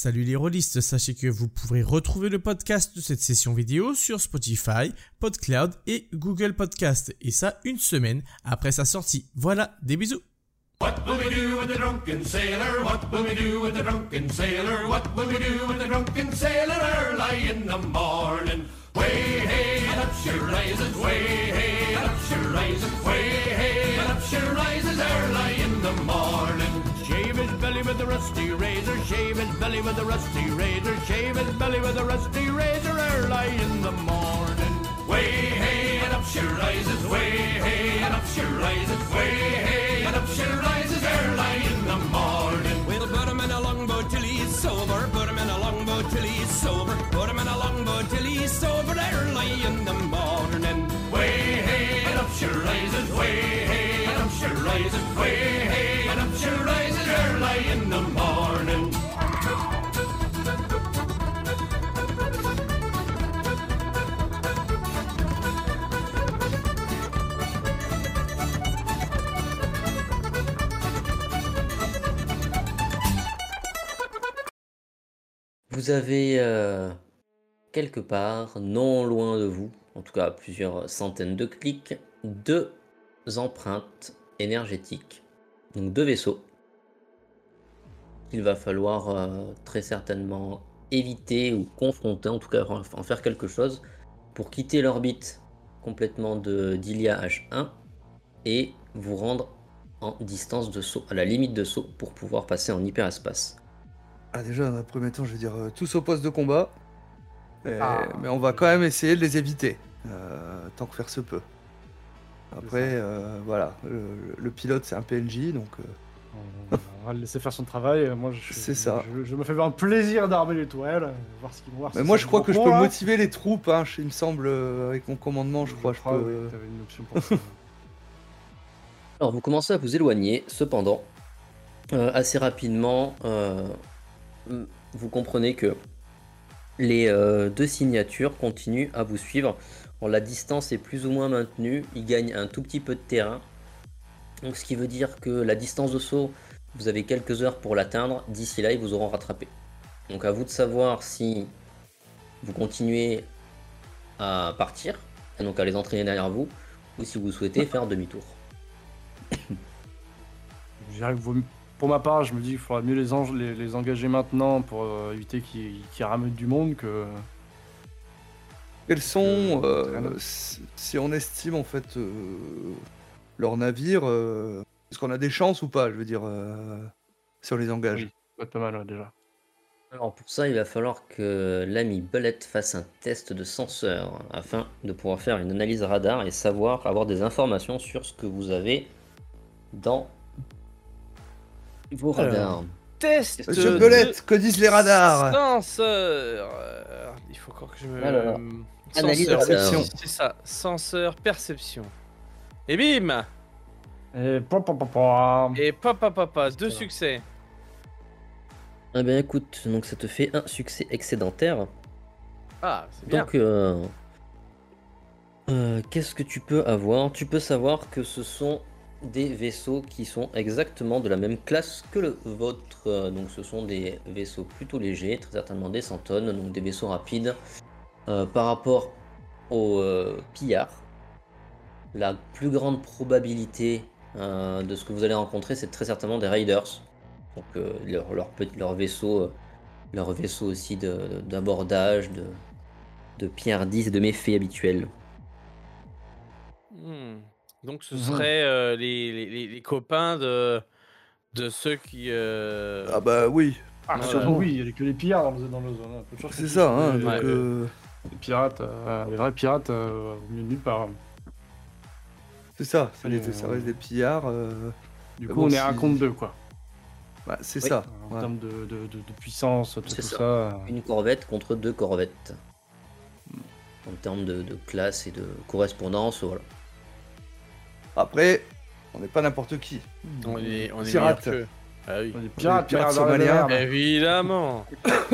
Salut les rôlistes, sachez que vous pourrez retrouver le podcast de cette session vidéo sur Spotify, PodCloud et Google Podcast, et ça une semaine après sa sortie. Voilà, des bisous. What will we do with the drunken sailor? What will we do with the drunken sailor? What will we do with the drunken sailor early in the morning? Way hey and up she rises, way hey and up she rises, way hey and up she rises early in the morning. Shave his belly with a rusty razor, shave his belly with a rusty razor, shave his belly with a rusty razor early in the morning. Way hey and up she rises, way hey and up she rises, way hey and up she rises early in the morning. We'll put him in a longboat till he's sober, put him in a longboat till he's sober, put him in a longboat till he's sober early in the morning. Way hey and up she rises, way hey and up she rises, way hey and up she rises early in the morning. Vous avez quelque part, non loin de vous, en tout cas à plusieurs centaines de clics, deux empreintes énergétiques, donc deux vaisseaux, qu'il va falloir très certainement éviter ou confronter, en tout cas en faire quelque chose, pour quitter l'orbite complètement d'Ilia H1 et vous rendre en distance de saut, à la limite de saut, pour pouvoir passer en hyperespace. Ah, déjà, dans un premier temps, je veux dire, tous au poste de combat. Mais on va quand même essayer de les éviter, tant que faire se peut. Après, voilà, le pilote, c'est un PNJ, donc... On va le laisser faire son travail. Moi, c'est ça. Je me fais un plaisir d'armer les tourelles, voir ce qu'ils vont voir. Mais moi, je crois que je peux motiver les troupes, hein, il me semble, avec mon commandement, je crois. Je peux... Oui, t'avais une option pour ça. Alors, vous commencez à vous éloigner, cependant, assez rapidement... vous comprenez que les deux signatures continuent à vous suivre. Bon, la distance est plus ou moins maintenue, ils gagnent un tout petit peu de terrain. Donc ce qui veut dire que la distance de saut, vous avez quelques heures pour l'atteindre. D'ici là, ils vous auront rattrapé. Donc à vous de savoir si vous continuez à partir, et donc à les entraîner derrière vous, ou si vous souhaitez faire demi-tour. Pour ma part, je me dis qu'il faudra mieux les engager maintenant pour éviter qu'ils ramènent du monde que... Quels sont, si on estime en fait leur navire, est-ce qu'on a des chances ou pas, je veux dire, si on les engage? Oui, ça va être pas mal déjà. Alors pour ça, il va falloir que l'ami Belette fasse un test de senseur afin de pouvoir faire une analyse radar et avoir des informations sur ce que vous avez dans vos radars. Test Monsieur Belette, que disent les radars? Senseur. Il faut encore que je me... Alors, analyse Senseur, perception. oui, c'est ça. Senseur, perception. Et bim. Et Et papa, deux succès. Eh bien écoute, donc ça te fait un succès excédentaire. Ah, c'est bien. Donc qu'est-ce que tu peux avoir? Tu peux savoir que ce sont des vaisseaux qui sont exactement de la même classe que le vôtre. Donc ce sont des vaisseaux plutôt légers, très certainement des 100 tonnes, donc des vaisseaux rapides. Par rapport aux pillards, la plus grande probabilité de ce que vous allez rencontrer, c'est très certainement des raiders. Donc leur vaisseau aussi d'abordage, de piardise et de méfaits habituels. Donc ce serait les copains de ceux qui... Ah bah oui, Ah, Voilà. oui, il n'y a que les pillards dans le zone. Hein. Peu de chance c'est que ça, ce hein, soit donc... les pirates, les vrais pirates, au milieu de nulle part. c'est ça, Allez, ça reste des pillards. Du Mais coup, bon, on est à si- 1 contre 2, quoi. Bah, c'est Oui. ça. En ouais. termes de puissance, tout C'est ça. Une corvette contre 2 corvettes. En termes de classe et de correspondance, voilà. Après, on n'est pas n'importe qui. On est Pirate. meilleurs qu'eux. Ah oui. Les pirates pirates somaliens. Évidemment.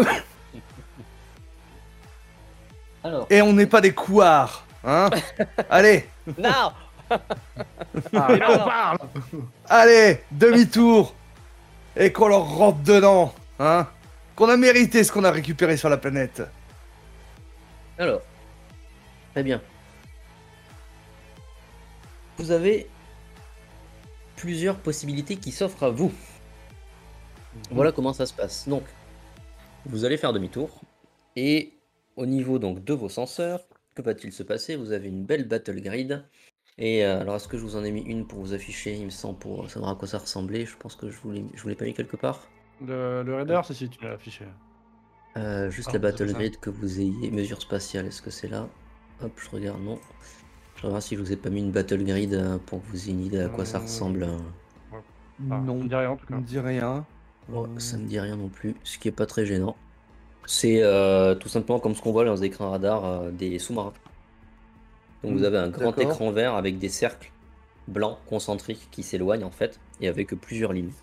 Alors, Et on n'est pas des couards, hein. Allez, Non. Ah, et là, on parle. allez, demi-tour. Et qu'on leur rentre dedans, hein. qu'on a mérité ce qu'on a récupéré sur la planète. Alors, très bien. Vous avez plusieurs possibilités qui s'offrent à vous. Voilà comment ça se passe. Donc, vous allez faire demi-tour. Et au niveau donc de vos senseurs, que va-t-il se passer? Vous avez une belle battle grid. Et alors, est-ce que je vous en ai mis une pour vous afficher? Il me semble pour savoir à quoi ça ressemblait. Je pense que je vous l'ai pas mis quelque part. Le raider, c'est si tu l'as affiché. Juste Ah, la c'est battle ça. grid que vous ayez. Mesure spatiale, est-ce que c'est là? Hop, je regarde, non. Je regarde si je vous ai pas mis une battle grid pour que vous ayez une idée à quoi ça ressemble. Ah, Non, ça me dit rien en tout ça cas. me dit rien. Ouais, ça me dit rien non plus, ce qui est pas très gênant. C'est tout simplement comme ce qu'on voit dans les écrans radars des sous-marins. Donc vous avez un grand d'accord. écran vert avec des cercles blancs concentriques qui s'éloignent en fait, et avec plusieurs lignes.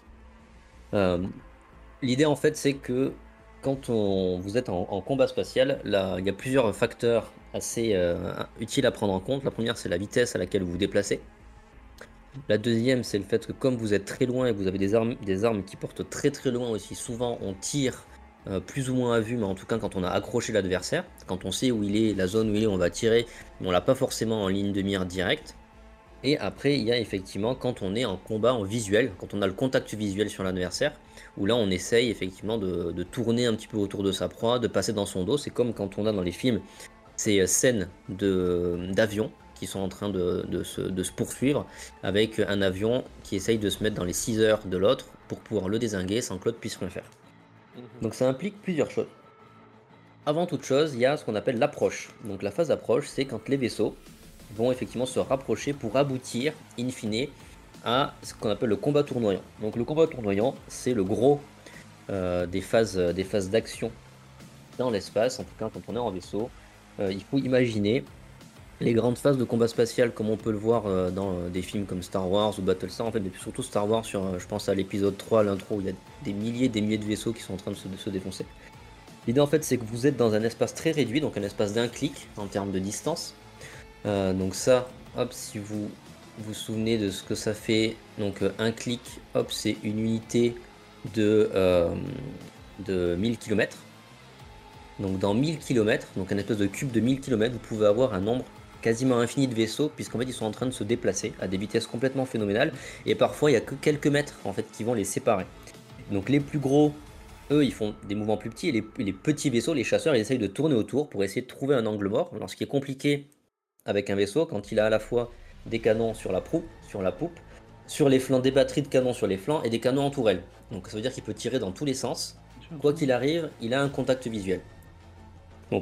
L'idée en fait c'est que quand vous êtes en combat spatial, là, il y a plusieurs facteurs assez utiles à prendre en compte. La première c'est la vitesse à laquelle vous vous déplacez. La deuxième c'est le fait que comme vous êtes très loin et que vous avez des armes qui portent très très loin aussi, souvent on tire plus ou moins à vue, mais en tout cas quand on a accroché l'adversaire, quand on sait où il est, la zone où il est, on va tirer, mais on l'a pas forcément en ligne de mire directe. Et après il y a effectivement quand on est en combat en visuel, quand on a le contact visuel sur l'adversaire, où là on essaye effectivement de tourner un petit peu autour de sa proie, de passer dans son dos. C'est comme quand on a dans les films ces scènes d'avion qui sont en train de se poursuivre avec un avion qui essaye de se mettre dans les 6 heures de l'autre pour pouvoir le dézinguer sans que l'autre puisse rien faire. Donc ça implique plusieurs choses. Avant toute chose, il y a ce qu'on appelle l'approche. Donc la phase d'approche, c'est quand les vaisseaux vont effectivement se rapprocher pour aboutir, in fine, à ce qu'on appelle le combat tournoyant. Donc le combat tournoyant, c'est le gros des phases d'action dans l'espace, en tout cas quand on est en vaisseau. Il faut imaginer les grandes phases de combat spatial comme on peut le voir dans des films comme Star Wars ou Battlestar, en fait, mais surtout Star Wars, je pense à l'épisode 3, l'intro, où il y a des milliers de vaisseaux qui sont en train de se défoncer. L'idée en fait c'est que vous êtes dans un espace très réduit, donc un espace d'un clic en termes de distance. Donc ça, hop, si vous vous souvenez de ce que ça fait, donc un clic, hop, c'est une unité de 1000 km. Donc dans 1000 km, donc un espèce de cube de 1000 km, vous pouvez avoir un nombre quasiment infini de vaisseaux, puisqu'en fait ils sont en train de se déplacer à des vitesses complètement phénoménales, et parfois il n'y a que quelques mètres en fait qui vont les séparer. Donc les plus gros, eux, ils font des mouvements plus petits, et les petits vaisseaux, les chasseurs, ils essayent de tourner autour pour essayer de trouver un angle mort. Alors ce qui est compliqué avec un vaisseau, quand il a à la fois des canons sur la poupe, sur les flancs, des batteries de canons sur les flancs et des canons en tourelle. Donc ça veut dire qu'il peut tirer dans tous les sens. Quoi qu'il arrive, il a un contact visuel. Donc,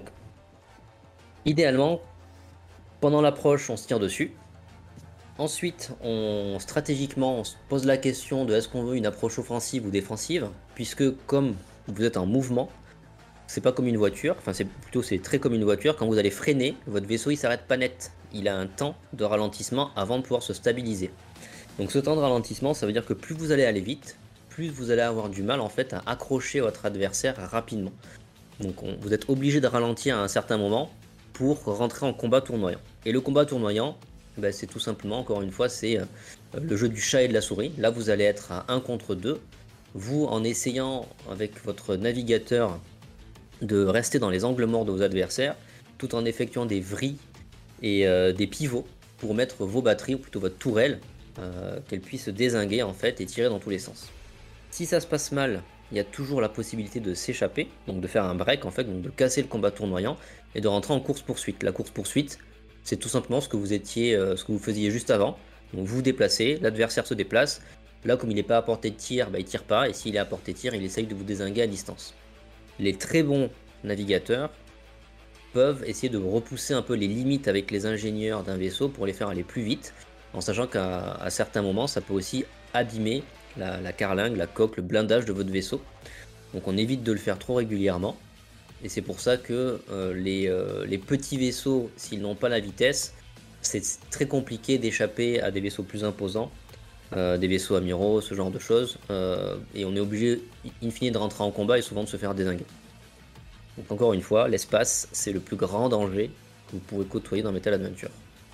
idéalement, pendant l'approche, on se tire dessus. Ensuite, stratégiquement, on se pose la question de est-ce qu'on veut une approche offensive ou défensive, puisque comme vous êtes en mouvement, c'est pas comme une voiture, enfin c'est très comme une voiture. Quand vous allez freiner, votre vaisseau il s'arrête pas net. Il a un temps de ralentissement avant de pouvoir se stabiliser. Donc ce temps de ralentissement, ça veut dire que plus vous allez aller vite, plus vous allez avoir du mal en fait à accrocher votre adversaire rapidement. Donc vous êtes obligé de ralentir à un certain moment pour rentrer en combat tournoyant. Et le combat tournoyant, c'est tout simplement, encore une fois, c'est le jeu du chat et de la souris. Là vous allez être à 1 contre 2. Vous, en essayant avec votre navigateur de rester dans les angles morts de vos adversaires, tout en effectuant des vrilles et des pivots pour mettre vos batteries, ou plutôt votre tourelle, qu'elle puisse dézinguer en fait et tirer dans tous les sens. Si ça se passe mal, il y a toujours la possibilité de s'échapper, donc de faire un break en fait, donc de casser le combat tournoyant et de rentrer en course-poursuite. La course-poursuite, c'est tout simplement ce que vous faisiez juste avant. Donc vous vous déplacez, l'adversaire se déplace. Là, comme il n'est pas à portée de tir, il tire pas, et s'il est à portée de tir, il essaye de vous dézinguer à distance. Les très bons navigateurs peuvent essayer de repousser un peu les limites avec les ingénieurs d'un vaisseau pour les faire aller plus vite, en sachant qu'à certains moments, ça peut aussi abîmer la carlingue, la coque, le blindage de votre vaisseau. Donc on évite de le faire trop régulièrement. Et c'est pour ça que les petits vaisseaux, s'ils n'ont pas la vitesse, c'est très compliqué d'échapper à des vaisseaux plus imposants, des vaisseaux amiraux, ce genre de choses. Et on est obligé, in fine, de rentrer en combat et souvent de se faire dézinguer. Donc encore une fois, l'espace, c'est le plus grand danger que vous pouvez côtoyer dans Metal Adventure.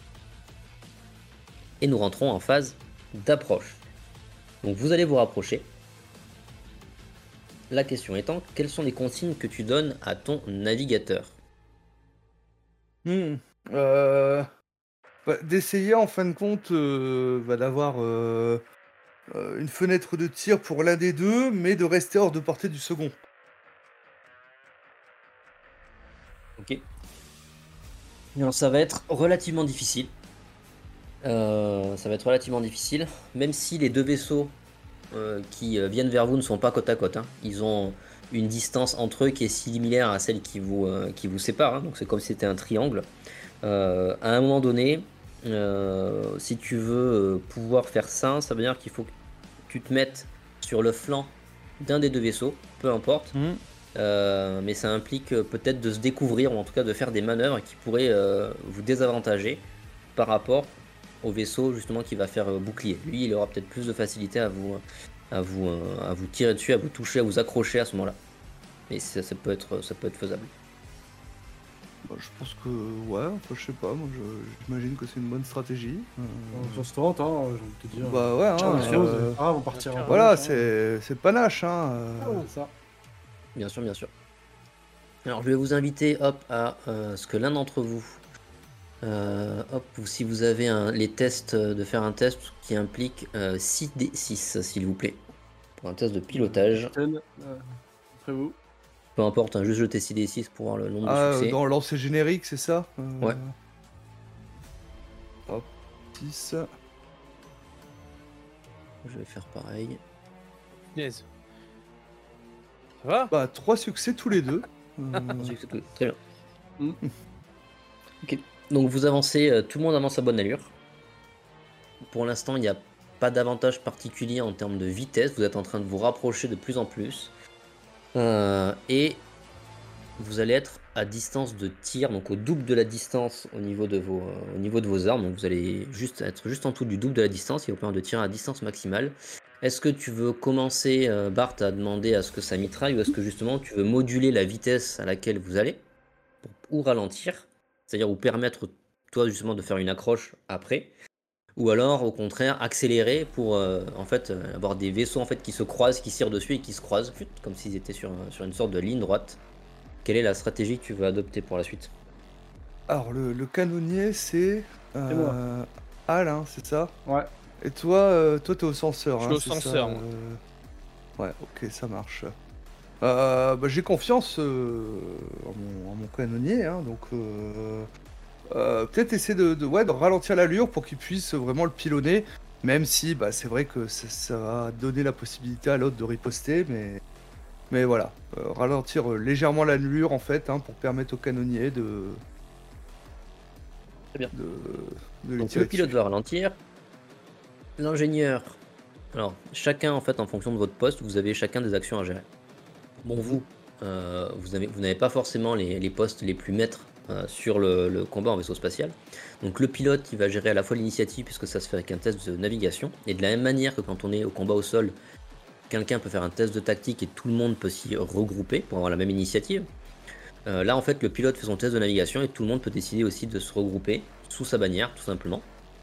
Et nous rentrons en phase d'approche. Donc vous allez vous rapprocher. la question étant, quelles sont les consignes que tu donnes à ton navigateur? D'essayer en fin de compte d'avoir une fenêtre de tir pour l'un des deux, mais de rester hors de portée du second. Ok. Alors, ça va être relativement difficile. Même si les deux vaisseaux qui viennent vers vous ne sont pas côte à côte, hein. Ils ont une distance entre eux qui est similaire à celle qui vous sépare, hein. Donc c'est comme si c'était un triangle. À un moment donné, si tu veux pouvoir faire ça, ça veut dire qu'il faut que tu te mettes sur le flanc d'un des deux vaisseaux, peu importe. Mais ça implique peut-être de se découvrir, ou en tout cas de faire des manœuvres qui pourraient vous désavantager par rapport au vaisseau justement qui va faire bouclier. Lui, il aura peut-être plus de facilité à vous tirer dessus, à vous toucher, à vous accrocher à ce moment-là. Et ça peut être faisable. Je pense que ouais, enfin, je sais pas, moi j'imagine que c'est une bonne stratégie. Ça se tente, hein, j'ai envie de te dire. Bah ouais, On va partir en voilà, voyage, hein. c'est panache, hein. C'est ça. Bien sûr, bien sûr. Alors je vais vous inviter à ce que l'un d'entre vous, si vous avez les tests, de faire un test qui implique 6d6 s'il vous plaît. Pour un test de pilotage. Après vous. Peu importe, hein, juste jeter 6d6 pour voir le nombre de succès. Dans lancer générique, c'est ça? Ouais. Hop, 6. Je vais faire pareil. Yes. Ça va? Bah 3 succès tous les deux. Très bien. Ok. Donc vous avancez, tout le monde avance à bonne allure. Pour l'instant, il n'y a pas d'avantage particulier en termes de vitesse. Vous êtes en train de vous rapprocher de plus en plus. Et vous allez être à distance de tir, donc au double de la distance au niveau de vos armes. Donc vous allez être juste en dessous du double de la distance, qui va vous permettre de tirer à distance maximale. Est-ce que tu veux commencer, Bart, à demander à ce que ça mitraille, ou est-ce que justement tu veux moduler la vitesse à laquelle vous allez, ou ralentir, c'est-à-dire vous permettre toi justement de faire une accroche après, ou alors au contraire accélérer pour avoir des vaisseaux en fait qui se croisent, qui tirent dessus et qui se croisent, comme s'ils étaient sur une sorte de ligne droite. Quelle est la stratégie que tu veux adopter pour la suite? Alors le canonnier c'est moi. Al, hein, c'est ça? Ouais. Et toi t'es au censeur. Je suis hein, au c'est ça, censeur, moi. Ouais, ok, ça marche. J'ai confiance en mon canonnier, hein, donc peut-être essayer de ralentir l'allure pour qu'il puisse vraiment le pilonner, même si c'est vrai que ça va donner la possibilité à l'autre de riposter, mais voilà, ralentir légèrement l'allure en fait, hein, pour permettre au canonnier de Très bien. de lui Donc tirer le pilote dessus. va ralentir. L'ingénieur. Alors, chacun en fait, en fonction de votre poste, vous avez chacun des actions à gérer. Bon, vous n'avez pas forcément les postes les plus maîtres sur le combat en vaisseau spatial. Donc le pilote, il va gérer à la fois l'initiative, puisque ça se fait avec un test de navigation, et de la même manière que quand on est au combat au sol, quelqu'un peut faire un test de tactique et tout le monde peut s'y regrouper pour avoir la même initiative. Là, en fait, le pilote fait son test de navigation et tout le monde peut décider aussi de se regrouper sous sa bannière, tout simplement.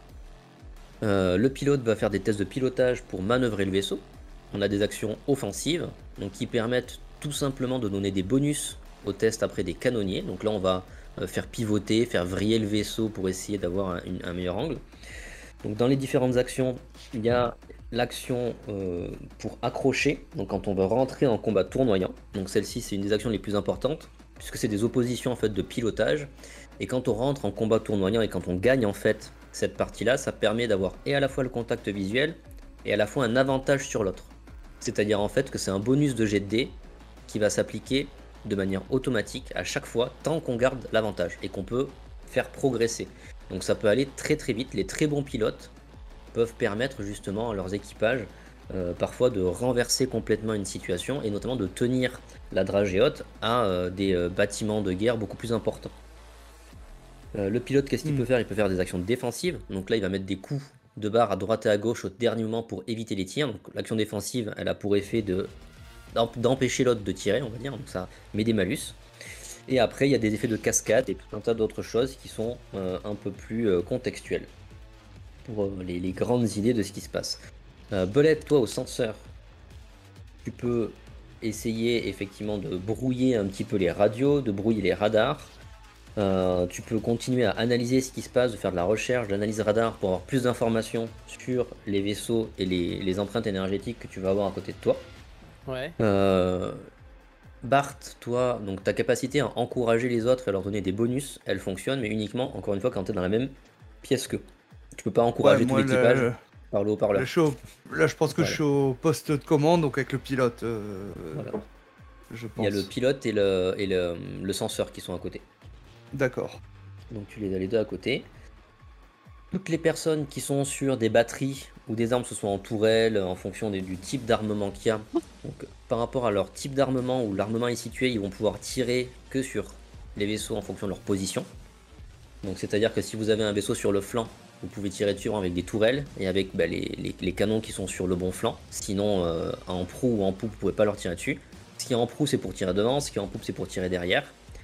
Le pilote va faire des tests de pilotage pour manœuvrer le vaisseau. On a des actions offensives, donc qui permettent tout simplement de donner des bonus au test après des canonniers. Donc là, on va faire pivoter, faire vriller le vaisseau pour essayer d'avoir un meilleur angle. Donc dans les différentes actions, il y a l'action pour accrocher, donc quand on va rentrer en combat tournoyant. Donc celle-ci, c'est une des actions les plus importantes, puisque c'est des oppositions en fait de pilotage. Et quand on rentre en combat tournoyant et quand on gagne en fait cette partie-là, ça permet d'avoir et à la fois le contact visuel et à la fois un avantage sur l'autre. C'est-à-dire en fait que c'est un bonus de jet de dés qui va s'appliquer de manière automatique à chaque fois tant qu'on garde l'avantage et qu'on peut faire progresser. Donc ça peut aller très très vite. Les très bons pilotes peuvent permettre justement à leurs équipages parfois de renverser complètement une situation et notamment de tenir la dragée haute à des bâtiments de guerre beaucoup plus importants. Le pilote, qu'est-ce qu'il peut faire? Il peut faire des actions défensives. Donc là, il va mettre des coups de barre à droite et à gauche au dernier moment pour éviter les tirs. Donc l'action défensive, elle a pour effet d'empêcher l'autre de tirer, on va dire. Donc ça met des malus. Et après, il y a des effets de cascade et tout un tas d'autres choses qui sont un peu plus contextuelles pour les grandes idées de ce qui se passe. Belette, toi, au censeur, tu peux essayer effectivement de brouiller un petit peu les radios, de brouiller les radars. Tu peux continuer à analyser ce qui se passe, de faire de la recherche, d'analyse radar pour avoir plus d'informations sur les vaisseaux et les empreintes énergétiques que tu vas avoir à côté de toi. Ouais. Bart, toi, donc ta capacité à encourager les autres et à leur donner des bonus, elle fonctionne, mais uniquement, encore une fois, quand tu es dans la même pièce qu'eux. Tu peux pas encourager tout moi, l'équipage par le haut-parleur. Là, je pense que Voilà. je suis au poste de commande, donc avec le pilote. Voilà. Je Il y a pense. le pilote et le censeur qui sont à côté. D'accord. Donc tu les as les deux à côté. Toutes les personnes qui sont sur des batteries ou des armes, que ce soit en tourelle, en fonction du type d'armement qu'il y a. Donc par rapport à leur type d'armement, où l'armement est situé, ils vont pouvoir tirer que sur les vaisseaux en fonction de leur position. Donc c'est-à-dire que si vous avez un vaisseau sur le flanc, vous pouvez tirer dessus avec des tourelles et avec les canons qui sont sur le bon flanc. Sinon en proue ou en poupe, vous ne pouvez pas leur tirer dessus. Ce qui est en proue, c'est pour tirer devant, ce qui est en poupe, c'est pour tirer derrière.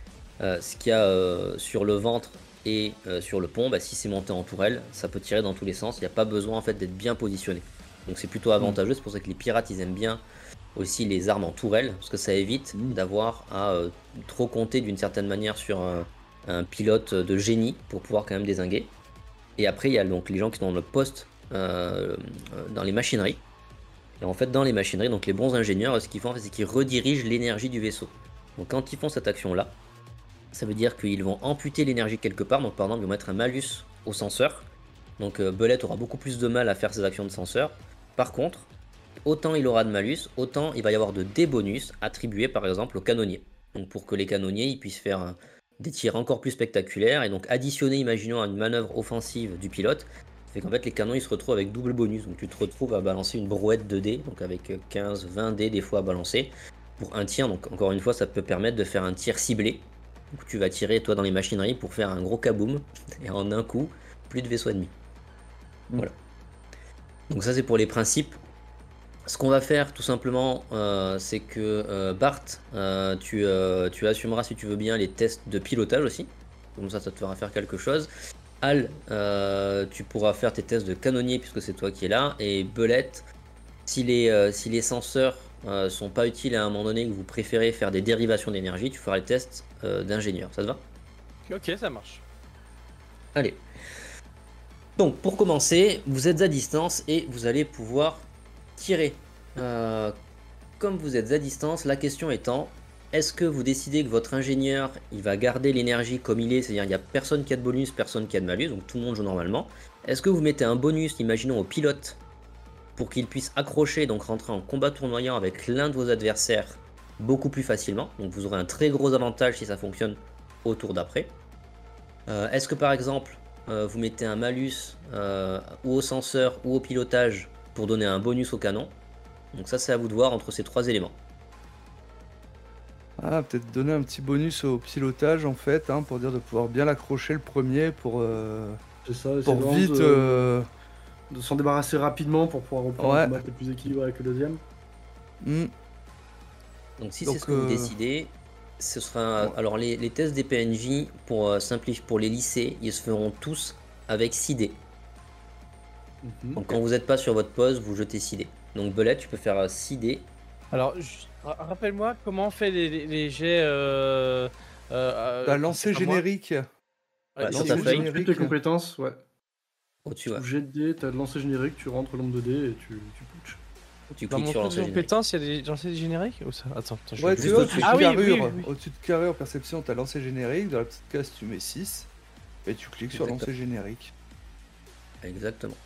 Ce qu'il y a sur le ventre et sur le pont, si c'est monté en tourelle, ça peut tirer dans tous les sens. Il n'y a pas besoin en fait d'être bien positionné. Donc c'est plutôt avantageux. C'est pour ça que les pirates ils aiment bien aussi les armes en tourelle, parce que ça évite d'avoir à trop compter d'une certaine manière sur un pilote de génie pour pouvoir quand même dézinguer. Et après il y a donc les gens qui sont dans le poste dans les machineries. Et en fait dans les machineries, donc les bons ingénieurs, ce qu'ils font en fait, c'est qu'ils redirigent l'énergie du vaisseau. Donc quand ils font cette action là, ça veut dire qu'ils vont amputer l'énergie quelque part. Donc par exemple, ils vont mettre un malus au senseur. Donc Belette aura beaucoup plus de mal à faire ses actions de senseur. Par contre, autant il aura de malus, autant il va y avoir de débonus attribués par exemple aux canonniers. Donc pour que les canonniers ils puissent faire des tirs encore plus spectaculaires et donc additionner, imaginons, à une manœuvre offensive du pilote. Ça fait qu'en fait les canons ils se retrouvent avec double bonus. Donc tu te retrouves à balancer une brouette de dés, donc avec 15, 20 dés des fois à balancer pour un tir. Donc encore une fois, ça peut permettre de faire un tir ciblé. Donc tu vas tirer toi dans les machineries pour faire un gros kaboom et en un coup plus de vaisseaux ennemis. Voilà. Donc ça c'est pour les principes. Ce qu'on va faire tout simplement c'est que Bart tu assumeras si tu veux bien les tests de pilotage aussi. Comme ça te fera faire quelque chose. Al tu pourras faire tes tests de canonnier puisque c'est toi qui es là. Et Belette, si les senseurs sont pas utiles à un moment donné que vous préférez faire des dérivations d'énergie, tu feras les tests d'ingénieur, ça te va? Ok, ça marche. Allez. Donc pour commencer, vous êtes à distance et vous allez pouvoir tirer. Comme vous êtes à distance, la question étant, est-ce que vous décidez que votre ingénieur il va garder l'énergie comme il est, c'est-à-dire il n'y a personne qui a de bonus, personne qui a de malus, donc tout le monde joue normalement. Est-ce que vous mettez un bonus, imaginons au pilote, pour qu'il puisse accrocher, donc rentrer en combat tournoyant avec l'un de vos adversaires beaucoup plus facilement. Donc vous aurez un très gros avantage si ça fonctionne au tour d'après. Est-ce que par exemple, vous mettez un malus ou au senseur ou au pilotage pour donner un bonus au canon? Donc ça c'est à vous de voir entre ces trois éléments. Ah, peut-être donner un petit bonus au pilotage en fait, pour dire de pouvoir bien l'accrocher le premier pour C'est ça, pour essayer vite. de s'en débarrasser rapidement pour pouvoir reprendre Ouais. un combat qui est plus équilibré avec le deuxième. Donc si Donc, c'est ce que vous décidez, ce sera... Alors les tests des PNJ, pour simplifier, pour les lycées, ils se feront tous avec 6 dés. Donc quand vous n'êtes pas sur votre poste, vous jetez 6 dés. Donc Belette, tu peux faire 6 dés. Alors, rappelle-moi comment on fait les jets. T'as lancé c'est pas moi. générique. Ouais, sur Si ta tu feuille. expliques tes compétences, ouais. Au-dessus, ouais. Tu jettes des dés, t'as le lancer générique, tu rentres le nombre de dés et tu putches. Tu Dans cliques mon sur cours lancer de générique. compétences, il y a des lancers génériques ou ça? Attends, je Ouais, suis tu juste vois, au-dessus. au-dessus Ah de oui, carrure, oui, oui. au-dessus de carrure perception, t'as lancé générique. Dans la petite case, tu mets 6 et tu cliques sur Exactement. lancer générique. Exactement.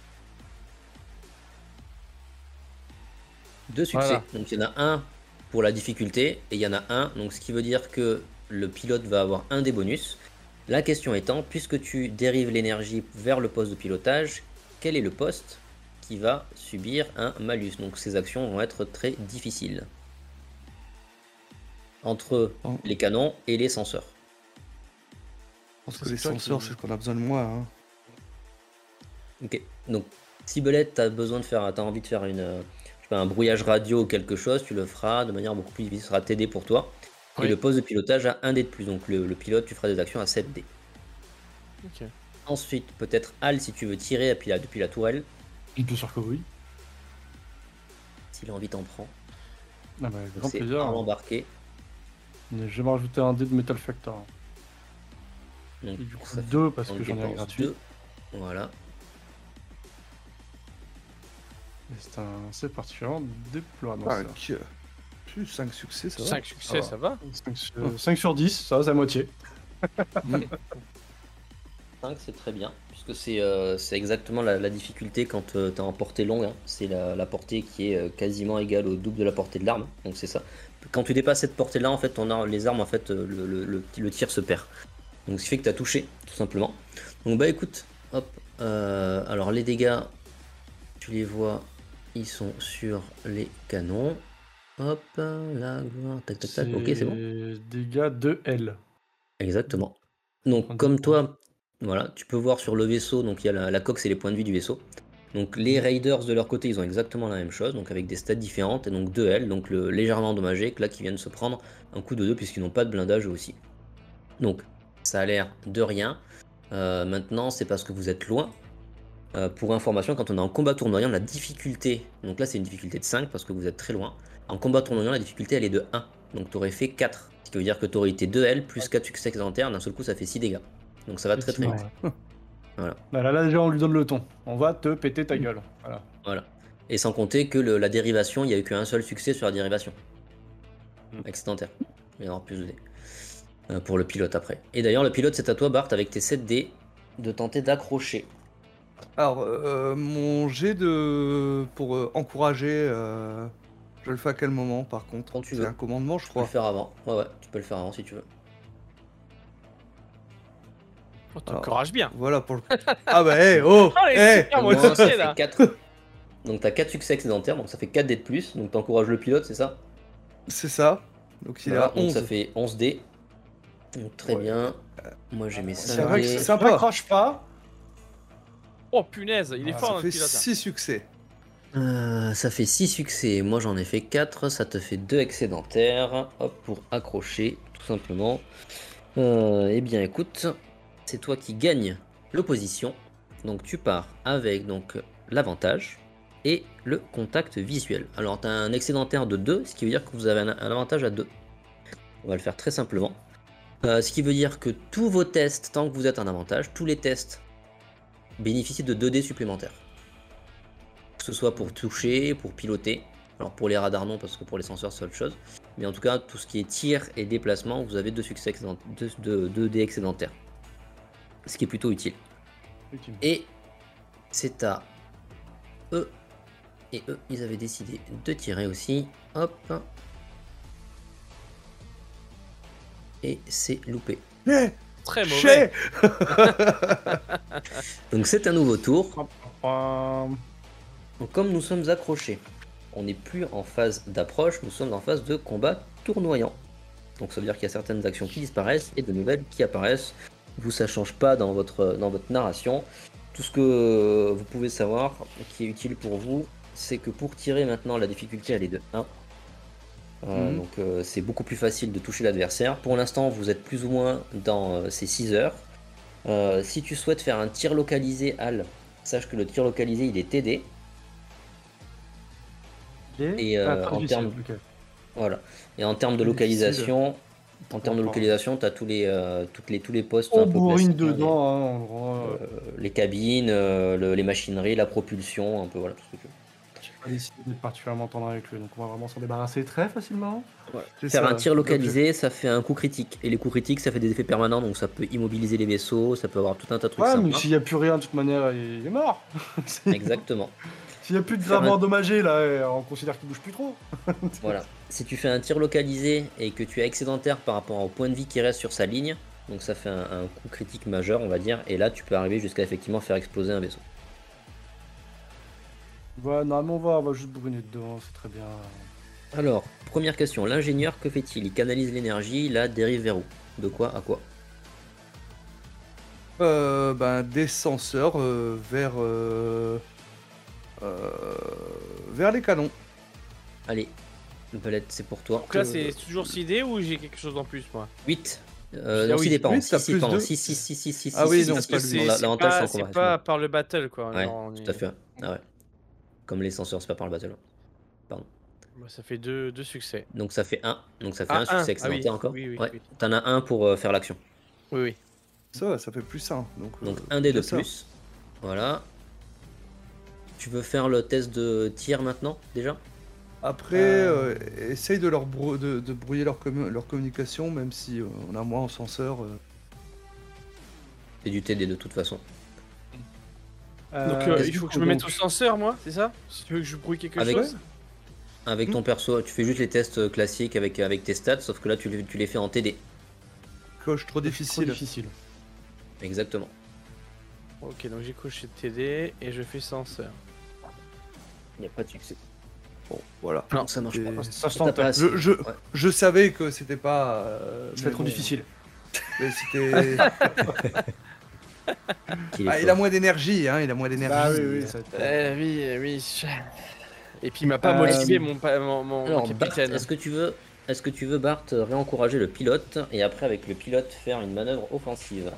2 succès. Voilà. Donc il y en a un pour la difficulté et il y en a un, donc ce qui veut dire que le pilote va avoir un des bonus. La question étant, puisque tu dérives l'énergie vers le poste de pilotage, quel est le poste qui va subir un malus? Donc ces actions vont être très difficiles. Entre les canons et les senseurs. Je pense que C'est les toi qui- senseurs, c'est ce qu'on a besoin de moi. Ok, donc si Belette, t'as envie de faire un brouillage radio ou quelque chose, tu le feras de manière beaucoup plus difficile, ce sera t'aider pour toi. Oui. Et le poste de pilotage a un dé de plus, donc le pilote, tu feras des actions à 7 dés. Ok. Ensuite, peut-être Al, si tu veux tirer depuis la tourelle, Bien sûr que oui. s'il a envie t'en prend. Ah bah, Donc, grand c'est plaisir. arme embarquée. Je vais rajouter un dé de Metal Factor. Donc, Et du coup, ça fait 2 parce on que j'en ai un dépense gratuit. 2. Voilà. Et c'est parti, déploiement. Ah, plus 5 succès, ça va. 5 succès, ça va. 5 sur 10, ça va, c'est la moitié. 5, c'est très bien, puisque c'est exactement la difficulté quand tu es en portée longue. Hein. C'est la portée qui est quasiment égale au double de la portée de l'arme. Donc c'est ça. Quand tu dépasses cette portée-là, en fait, les armes, en fait, le tir se perd. Donc ce qui fait que tu as touché, tout simplement. Donc bah écoute, hop. Alors les dégâts, tu les vois, ils sont sur les canons. Hop, là, tac, tac, tac. Ok, c'est bon. Dégâts de L. Exactement. Donc, comme toi, voilà, tu peux voir sur le vaisseau, donc il y a la coque, c'est les points de vie du vaisseau. Donc, les Raiders de leur côté, ils ont exactement la même chose, donc avec des stats différentes, et donc 2L, donc légèrement endommagé, là, qui viennent se prendre un coup de 2, puisqu'ils n'ont pas de blindage eux aussi. Donc, ça a l'air de rien. Maintenant, c'est parce que vous êtes loin. Pour information, quand on est en combat tournoyant, la difficulté, donc là, c'est une difficulté de 5, parce que vous êtes très loin. En combat tournoyant, la difficulté, elle est de 1. Donc, tu aurais fait 4. Ce qui veut dire que tu aurais été 2L plus 4 succès excédentaires. D'un seul coup, ça fait 6 dégâts. Donc, ça va très très vite. Voilà. Bah là, déjà, on lui donne le ton. On va te péter ta gueule. Voilà. Et sans compter que la dérivation, il n'y a eu qu'un seul succès sur la dérivation. Excédentaire. Il va y avoir plus de dés. Pour le pilote après. Et d'ailleurs, le pilote, c'est à toi, Bart, avec tes 7 dés, de tenter d'accrocher. Alors, mon jet pour encourager, je le fais à quel moment par contre? Quand tu C'est veux. un commandement, je Tu peux crois. le faire avant. Ouais, tu peux le faire avant si tu veux. Oh, t'encourages bien. Voilà pour le. Ah bah, hey, oh! Oh, les Hey! super Au moins, motivés, ça fait là. 4. Donc, t'as 4 succès excédentaires, donc ça fait 4 dés de plus. Donc, t'encourages le pilote, c'est ça? C'est ça. Donc il Voilà, a donc 11. ça fait 11 dés. Donc, très Ouais. bien. Moi, j'ai mes C'est 5 vrai que dés. c'est sympa. N'accroche pas. Oh punaise, il est Ça fort fait notre pilote. 6 succès. Ça fait 6 succès, moi j'en ai fait 4, ça te fait 2 excédentaires, hop, pour accrocher, tout simplement. Eh bien écoute, c'est toi qui gagne l'opposition, donc tu pars avec donc l'avantage et le contact visuel. Alors tu as un excédentaire de 2, ce qui veut dire que vous avez un avantage à 2. On va le faire très simplement. Ce qui veut dire que tous vos tests, tant que vous êtes en avantage, tous les tests bénéficient de 2 dés supplémentaires. Que ce soit pour toucher, pour piloter. Alors pour les radars non, parce que pour les senseurs c'est autre chose. Mais en tout cas, tout ce qui est tir et déplacement, vous avez 2 succès deux dés excédentaires. Ce qui est plutôt utile. Et c'est à eux. Et eux, ils avaient décidé de tirer aussi. Hop. Et c'est loupé. Hey, Très mauvais. Chez Donc c'est un nouveau tour. Euh, Donc, comme nous sommes accrochés, on n'est plus en phase d'approche, nous sommes en phase de combat tournoyant. Donc ça veut dire qu'il y a certaines actions qui disparaissent et de nouvelles qui apparaissent. Vous, ça change pas dans votre narration. Tout ce que vous pouvez savoir qui est utile pour vous, c'est que pour tirer maintenant, la difficulté elle est de 1. Donc c'est beaucoup plus facile de toucher l'adversaire. Pour l'instant, vous êtes plus ou moins dans ces 6 heures. Si tu souhaites faire un tir localisé, Al, sache que le tir localisé il est TD. Et en termes, voilà. Et en termes de localisation, tu as tous les postes On un peu bourrine classiques, hein, dedans, les cabines, les machineries, la propulsion, un peu voilà tout ce que tu veux. j'ai pas décidé d'être particulièrement tendre avec lui, donc on va vraiment s'en débarrasser très facilement. C'est Faire ça, un tir localisé, ça fait un coup critique. Et les coups critiques, ça fait des effets permanents, donc ça peut immobiliser les vaisseaux, ça peut avoir tout un tas de trucs Ouais, mais sympas. s'il n'y a plus rien, de toute manière, il est mort. Exactement. S'il n'y a plus de Faire gravement un- endommagé, là, on considère qu'il bouge plus trop. Voilà. Si tu fais un tir localisé et que tu es excédentaire par rapport au point de vie qui reste sur sa ligne, donc ça fait un coup critique majeur, on va dire, et là tu peux arriver jusqu'à effectivement faire exploser un vaisseau. Ouais, non, mais on va juste bourriner dedans, c'est très bien. Alors, première question, l'ingénieur, que fait-il? Il canalise l'énergie, la dérive vers où? De quoi à quoi? des senseurs vers les canons. Allez, Valette, c'est pour toi. Donc là, c'est toujours 6 dés ou j'ai quelque chose en plus, moi? 8. Ah Non, oui, 6 dépend. 8, t'as 6, plus pardon. de- 6. Ah oui, non, Parce c'est pas que lui. L'avantage, c'est en c'est combat. pas par le battle, quoi. Ouais, Alors, on tout est- à fait. Ah ouais. Comme les senseurs, c'est pas par le battle. Bah, ça fait deux succès. Donc ça fait 1. Donc ça fait Ah, un succès un. Ah oui. excédentaire encore. Oui, oui, Ouais. oui. T'en as un pour faire l'action. Oui. Ça fait plus 1. Donc un dé de ça. plus. Voilà. Tu veux faire le test de tir maintenant déjà? Après, essaye de leur de brouiller leur communication, même si on a moins en censeur. C'est du TD de toute façon. Donc il faut que je me mette au senseur, moi, c'est ça? Si tu veux que je brouille quelque Avec- chose? Avec ton perso, tu fais juste les tests classiques avec tes stats, sauf que là tu les fais en TD. Coche trop Trop difficile. difficile. Exactement. Ok, donc j'ai coché TD et je fais senseur. Il n'y a pas de succès. Bon, voilà. Non, ça marche Et- pas. Ça se T'as tente. pas assez. Je Ouais. je savais que c'était pas. C'est mais trop bon, difficile. mais c'était. Qu'il est Ah, il fort. a moins d'énergie, hein. Il a moins d'énergie. Bah oui, ça Oui, oui. Et puis il m'a pas Euh, motivé mon Alors, Bart, capitaine. est-ce que tu veux, Bart, réencourager le pilote et après, avec le pilote, faire une manœuvre offensive?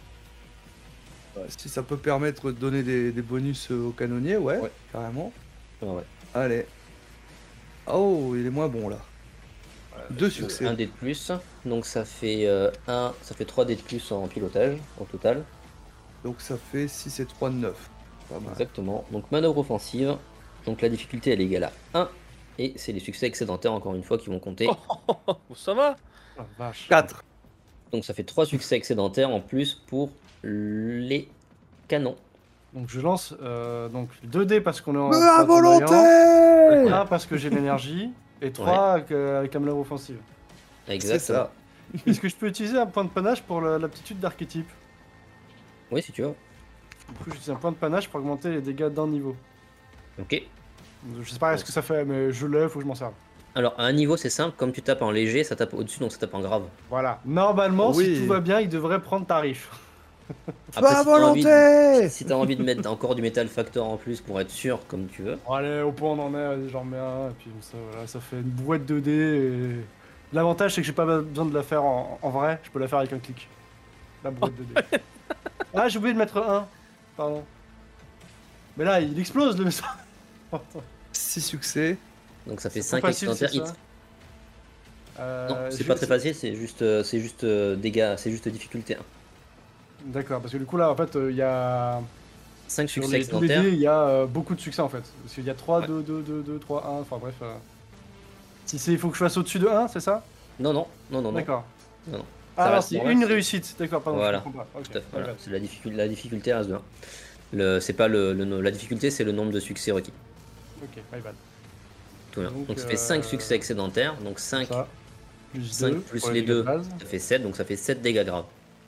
Si ça peut permettre de donner des bonus aux canonniers, ouais, Ouais. carrément. Ouais. Allez. Oh, il est moins bon là. 2 succès. Un dé de plus, donc ça fait 3 dés de plus en pilotage au total. Donc ça fait 6 et 3, 9. Pas mal. Exactement. Donc manœuvre offensive. Donc la difficulté elle est égale à 1. Et c'est les succès excédentaires encore une fois qui vont compter. Oh, ça va? Oh, vache. 4. Donc ça fait 3 succès excédentaires en plus pour les canons. Donc je lance donc 2 dés parce qu'on est en. À tournoyant, volonté 1 parce que j'ai de l'énergie et 3 avec la manœuvre offensive. C'est Exactement. ça. Est-ce que je peux utiliser un point de panache pour l'aptitude d'archétype? Oui, si tu veux. Du coup, j'utilise un point de panache pour augmenter les dégâts d'un niveau. Ok. Donc, je sais pas ce que ça fait, mais je l'ai, faut que je m'en serve. Alors à un niveau c'est simple, comme tu tapes en léger, ça tape au-dessus donc ça tape en grave. Voilà. Normalement, Oui. si tout va bien, il devrait prendre tarif. Après, À si t'as envie volonté si t'as envie de mettre encore du metal factor en plus pour être sûr, comme tu veux. Bon, allez, au point on en est, j'en mets un, et puis comme ça, voilà, ça fait une boîte 2 dés. Et... L'avantage, c'est que j'ai pas besoin de la faire en vrai, je peux la faire avec un clic. La boîte 2 dés. Ah, j'ai oublié de mettre 1. Pardon. Mais là, il explose le message. 6 succès. Donc ça fait C'est 5 trop facile, excédentaires c'est hits. ça Non, c'est je- pas très facile, c'est juste dégâts, c'est juste difficulté. D'accord, parce que du coup, là, en fait, il y a. 5 Sur succès tous les dés, excédentaires. il y a beaucoup de succès en fait. Parce qu'il y a 3, Ouais. 2, 2, 2, 2, 3, 1, enfin bref. Si c'est, il faut que je fasse au-dessus de 1, c'est ça? Non. D'accord. Non, non. Ça Ah, alors, reste c'est normal, une c'est- réussite, d'accord, pardon, Voilà. je comprends pas. Ok, Tout à fait, voilà. d'accord. C'est la difficulté reste de 1. C'est pas la difficulté, c'est le nombre de succès requis. Ok, my bad. Tout bien. Donc, Donc ça fait 5 succès excédentaires, donc 5, Ça, plus 5 2, plus pour les dégâts de 2, base. ça fait 7, donc ça fait 7 dégâts graves.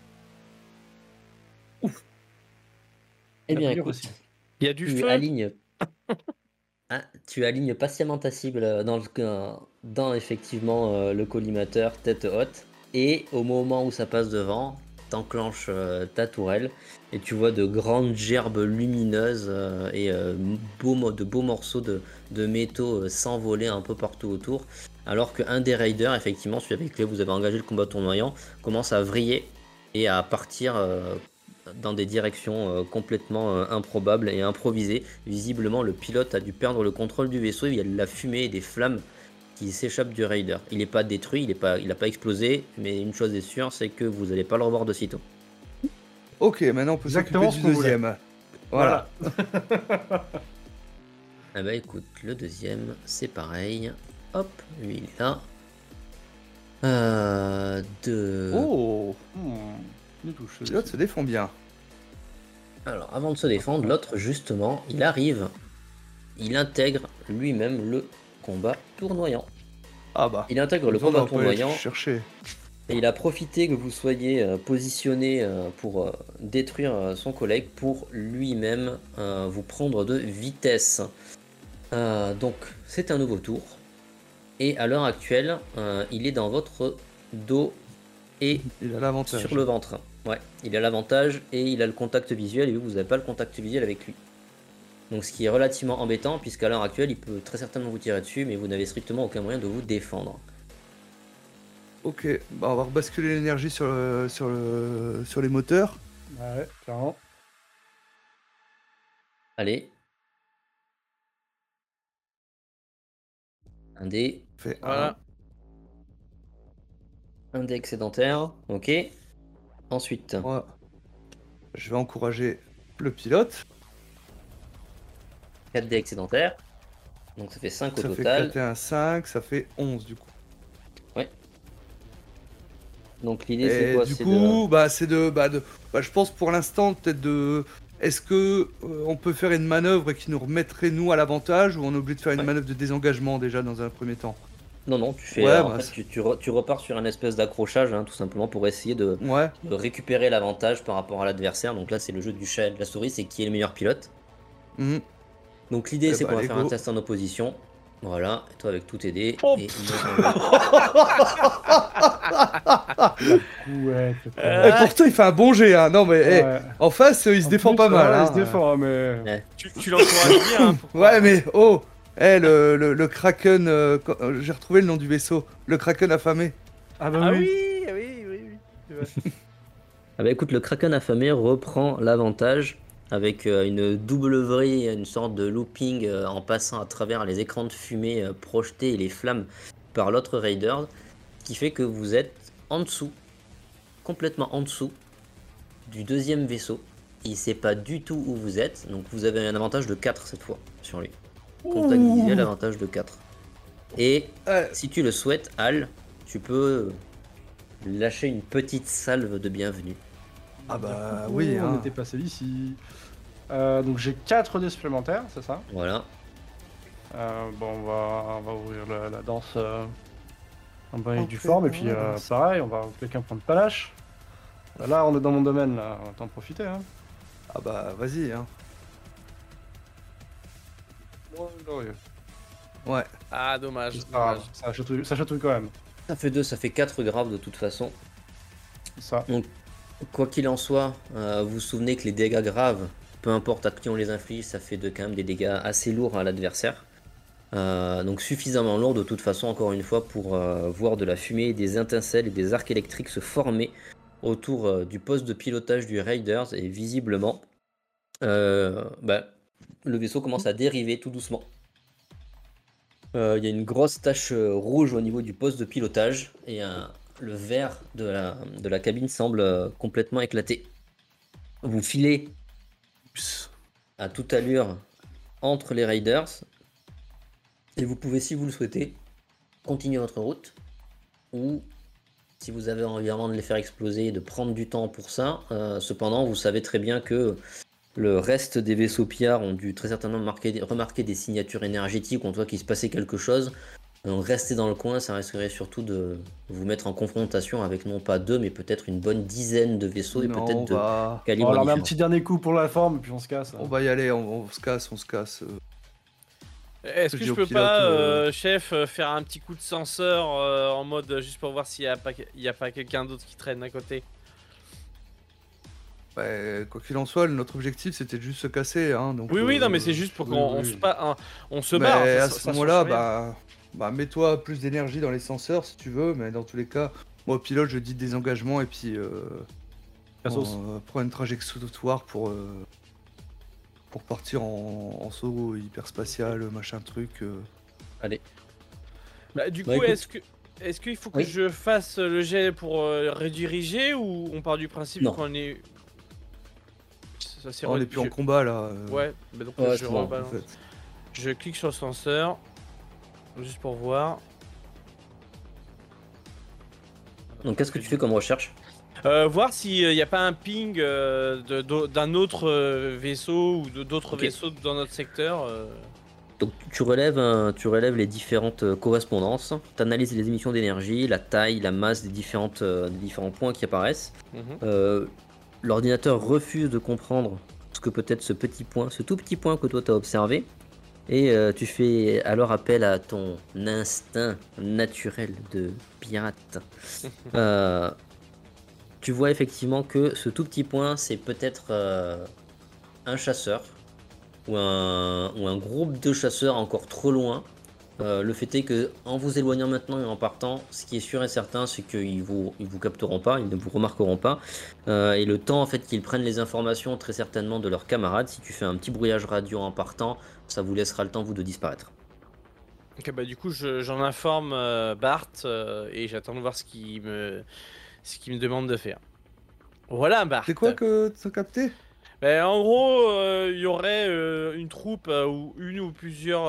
Eh La bien brûlure écoute, aussi. Il y a du tu feu. alignes... Ah, tu alignes patiemment ta cible dans effectivement le collimateur tête haute, et au moment où ça passe devant, t'enclenches ta tourelle, et tu vois de grandes gerbes lumineuses et de beaux morceaux de métaux s'envoler un peu partout autour, alors qu'un des raiders, effectivement celui avec lequel vous avez engagé le combat tournoyant, commence à vriller et à partir dans des directions complètement improbables et improvisées. Visiblement, le pilote a dû perdre le contrôle du vaisseau. Il y a de la fumée et des flammes qui s'échappent du Raider. Il n'est pas détruit, il n'a pas explosé, mais une chose est sûre, c'est que vous n'allez pas le revoir de sitôt. Ok, maintenant on peut Exactement s'occuper ce du qu'on deuxième. Voilà. Ah bah écoute, le deuxième, c'est pareil. Hop, lui il est là. Oh, Il touche. l'autre se défend bien. Alors, avant de se défendre, l'autre, justement, il arrive, il intègre lui-même le combat tournoyant. Ah bah. Il intègre le Besoin combat d'un peu aller tournoyant chercher. et il a profité que vous soyez positionné pour détruire son collègue pour lui-même vous prendre de vitesse. Donc, c'est un nouveau tour. Et à l'heure actuelle, il est dans votre dos et Il a l'avantage. sur le ventre. Ouais, il a l'avantage et il a le contact visuel, et vous n'avez pas le contact visuel avec lui. Donc ce qui est relativement embêtant, puisqu'à l'heure actuelle, il peut très certainement vous tirer dessus, mais vous n'avez strictement aucun moyen de vous défendre. Ok, bah on va rebasculer l'énergie sur les moteurs. Ouais, clairement. Allez. Un dé. Fait Voilà. Un dé excédentaire. Ok. Ensuite. Moi, je vais encourager le pilote. 4 dés excédentaires. Donc ça fait 5 au Ça fait total. 4 et un 5, ça fait 11 du coup. Donc l'idée c'est Et quoi? du C'est coup, je pense pour l'instant peut-être de. Est-ce que on peut faire une manœuvre qui nous remettrait nous à l'avantage ou on est obligé de faire une Ouais. manœuvre de désengagement déjà dans un premier temps? Non, tu fais. Ouais, En bah, fait, tu repars sur un espèce d'accrochage, hein, tout simplement pour essayer de Ouais. récupérer l'avantage par rapport à l'adversaire. Donc là, c'est le jeu du chat et de la souris, c'est qui est le meilleur pilote. Mhm. Donc l'idée, Eh c'est bah, qu'on va allez, faire un go. test en opposition. Voilà, et toi avec tous tes dés. Oh, et Ouais, Et pourtant, il fait un bon jet, hein. Non, mais en face, il se défend pas mal. Il Hein. se défend, mais. Ouais. Tu l'encourages bien. Hein, Ouais, mais oh, le Kraken, j'ai retrouvé le nom du vaisseau. Le Kraken affamé. Ah bah Ah oui. oui, oui, oui. C'est vrai. Ah bah écoute, le Kraken affamé reprend l'avantage avec une double vrille, une sorte de looping en passant à travers les écrans de fumée projetés et les flammes par l'autre Raider, qui fait que vous êtes en dessous, complètement en dessous du deuxième vaisseau. Il sait pas du tout où vous êtes, donc vous avez un avantage de 4 cette fois sur lui. Contact visuel, avantage de 4. Et si tu le souhaites, Al, tu peux lâcher une petite salve de bienvenue. Ah bah Du coup, oui, On hein. était passé ici. Donc j'ai 4 dés supplémentaires, c'est ça? Voilà. Bon, on va ouvrir la danse en bas Ok, du forme, et puis ouais. pareil, on va quelqu'un prendre Palache. Là, on est dans mon domaine, là, on va t'en profiter. Hein. Ah bah vas-y, hein. Ouais. Ah, dommage. C'est pas dommage. grave, ça chatouille quand même. Ça fait 2, ça fait 4 graves de toute façon. C'est ça. Quoi qu'il en soit, vous vous souvenez que les dégâts graves, peu importe à qui on les inflige, ça fait quand même des dégâts assez lourds à l'adversaire. Donc suffisamment lourd de toute façon, encore une fois, pour voir de la fumée, des étincelles et des arcs électriques se former autour du poste de pilotage du Raiders, et visiblement, le vaisseau commence à dériver tout doucement. Il y a une grosse tache rouge au niveau du poste de pilotage, et le verre de la cabine semble complètement éclaté. Vous filez à toute allure entre les Raiders, et vous pouvez, si vous le souhaitez, continuer votre route, ou si vous avez envie vraiment de les faire exploser et de prendre du temps pour ça. Cependant, vous savez très bien que le reste des vaisseaux pillards ont dû très certainement remarquer des signatures énergétiques, on voit qu'il se passait quelque chose. Donc rester dans le coin, ça risquerait surtout de vous mettre en confrontation avec non pas 2, mais peut-être une bonne dizaine de vaisseaux, et Non, peut-être de On calibres leur met un différents. petit dernier coup pour la forme, et puis on se casse. On va y aller, on se casse, on se casse. Est-ce que dis je au peux pilote, pas, chef, faire un petit coup de senseur en mode juste pour voir s'il y a pas quelqu'un d'autre qui traîne à côté? Bah, quoi qu'il en soit, notre objectif c'était de juste se casser. Hein, donc, Oui, non, mais c'est juste pour oui, qu'on oui. on se Mais barre. à ça ce change moment-là, rien. mets-toi plus d'énergie dans les senseurs si tu veux, mais dans tous les cas, moi au pilote je dis désengagement et puis Cassos. prends une trajectoire pour partir en saut hyperspatial, machin truc. Allez. Bah, du Bah, coup, écoute. est-ce qu'il faut que Oui. je fasse le jet pour rediriger, ou on part du principe Non. qu'on est. Ça, c'est On est plus en combat là. Ouais, bah donc Ouais, je c'est bon, en rebalance. en fait. Je clique sur le senseur, juste pour voir. Donc qu'est-ce que tu fais comme recherche? Voir s'il n'y a pas un ping d'un autre vaisseau ou d'autres Ok. vaisseaux dans notre secteur. Donc tu relèves les différentes correspondances, tu analyses les émissions d'énergie, la taille, la masse des différents points qui apparaissent. Mhm. L'ordinateur refuse de comprendre ce que peut être ce petit point, ce tout petit point que toi tu as observé, et tu fais alors appel à ton instinct naturel de pirate. Tu vois effectivement que ce tout petit point, c'est peut-être un chasseur ou un groupe de chasseurs encore trop loin. Le fait est que en vous éloignant maintenant et en partant, ce qui est sûr et certain, c'est qu'ils vous capteront pas, ils ne vous remarqueront pas. Et le temps en fait qu'ils prennent les informations très certainement de leurs camarades, si tu fais un petit brouillage radio en partant, ça vous laissera le temps vous de disparaître. Ok, bah du coup, j'en informe Bart et j'attends de voir ce qu'il me demande de faire. Voilà, Bart. C'est quoi que t'as capté? Ben, en gros, il y aurait une troupe ou une ou plusieurs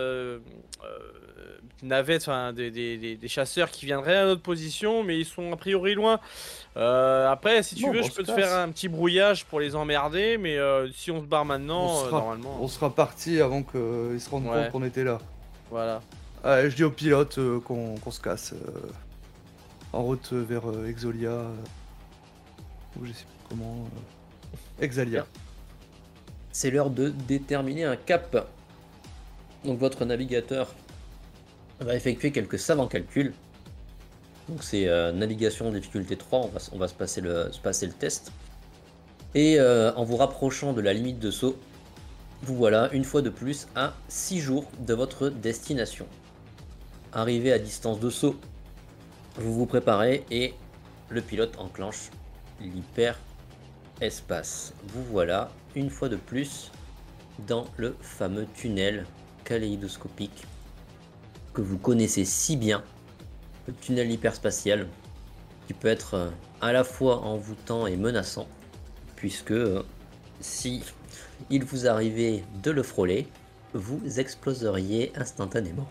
navettes, enfin des chasseurs qui viendraient à notre position, mais ils sont a priori loin. Après, si tu Bon, veux, bah, je on peux se te faire casse. un petit brouillage pour les emmerder, mais si on se barre maintenant, normalement. On sera parti avant qu'ils se rendent Ouais. compte qu'on était là. Voilà. Je dis au pilote qu'on se casse en route vers Exolia. Ou je sais plus comment. Exalia. C'est l'heure de déterminer un cap. Donc votre navigateur va effectuer quelques savants calculs. Donc c'est navigation difficulté 3, on va se passer le test. Et en vous rapprochant de la limite de saut, vous voilà une fois de plus à 6 jours de votre destination. Arrivé à distance de saut, vous vous préparez et le pilote enclenche l'hyper-espace. Vous voilà une fois de plus dans le fameux tunnel kaléidoscopique que vous connaissez si bien, le tunnel hyperspatial, qui peut être à la fois envoûtant et menaçant, puisque si il vous arrivait de le frôler, vous exploseriez instantanément.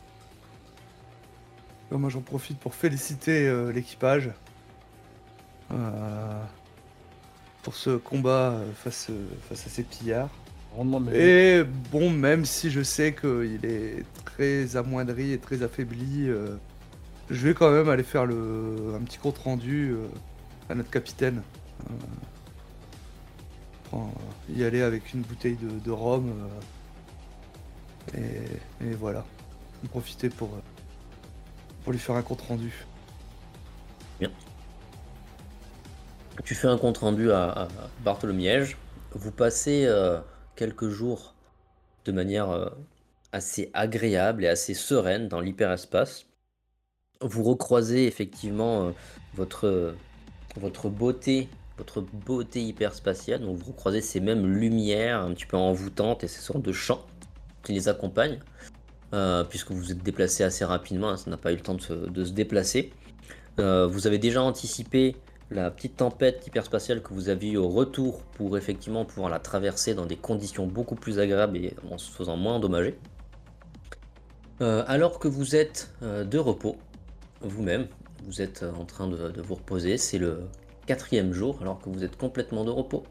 Moi j'en profite pour féliciter l'équipage pour ce combat face à ces pillards. Rondement de mes- Et bon, même si je sais qu'il est très amoindri et très affaibli, je vais quand même aller faire un petit compte rendu à notre capitaine. Y aller avec une bouteille de rhum. Et voilà. En profiter pour lui faire un compte rendu. Tu fais un compte rendu à Bartholomiège. Vous passez quelques jours de manière assez agréable et assez sereine dans l'hyperespace. Vous recroisez effectivement votre beauté hyperspatiale. Donc vous recroisez ces mêmes lumières un petit peu envoûtantes et ces sortes de chants qui les accompagnent. Puisque vous vous êtes déplacé assez rapidement, hein, ça n'a pas eu le temps de se déplacer. Vous avez déjà anticipé la petite tempête hyperspatiale que vous avez eue au retour pour effectivement pouvoir la traverser dans des conditions beaucoup plus agréables et en se faisant moins endommager. Alors que vous êtes de repos, vous-même, vous êtes en train de vous reposer, c'est le 4e jour alors que vous êtes complètement de repos.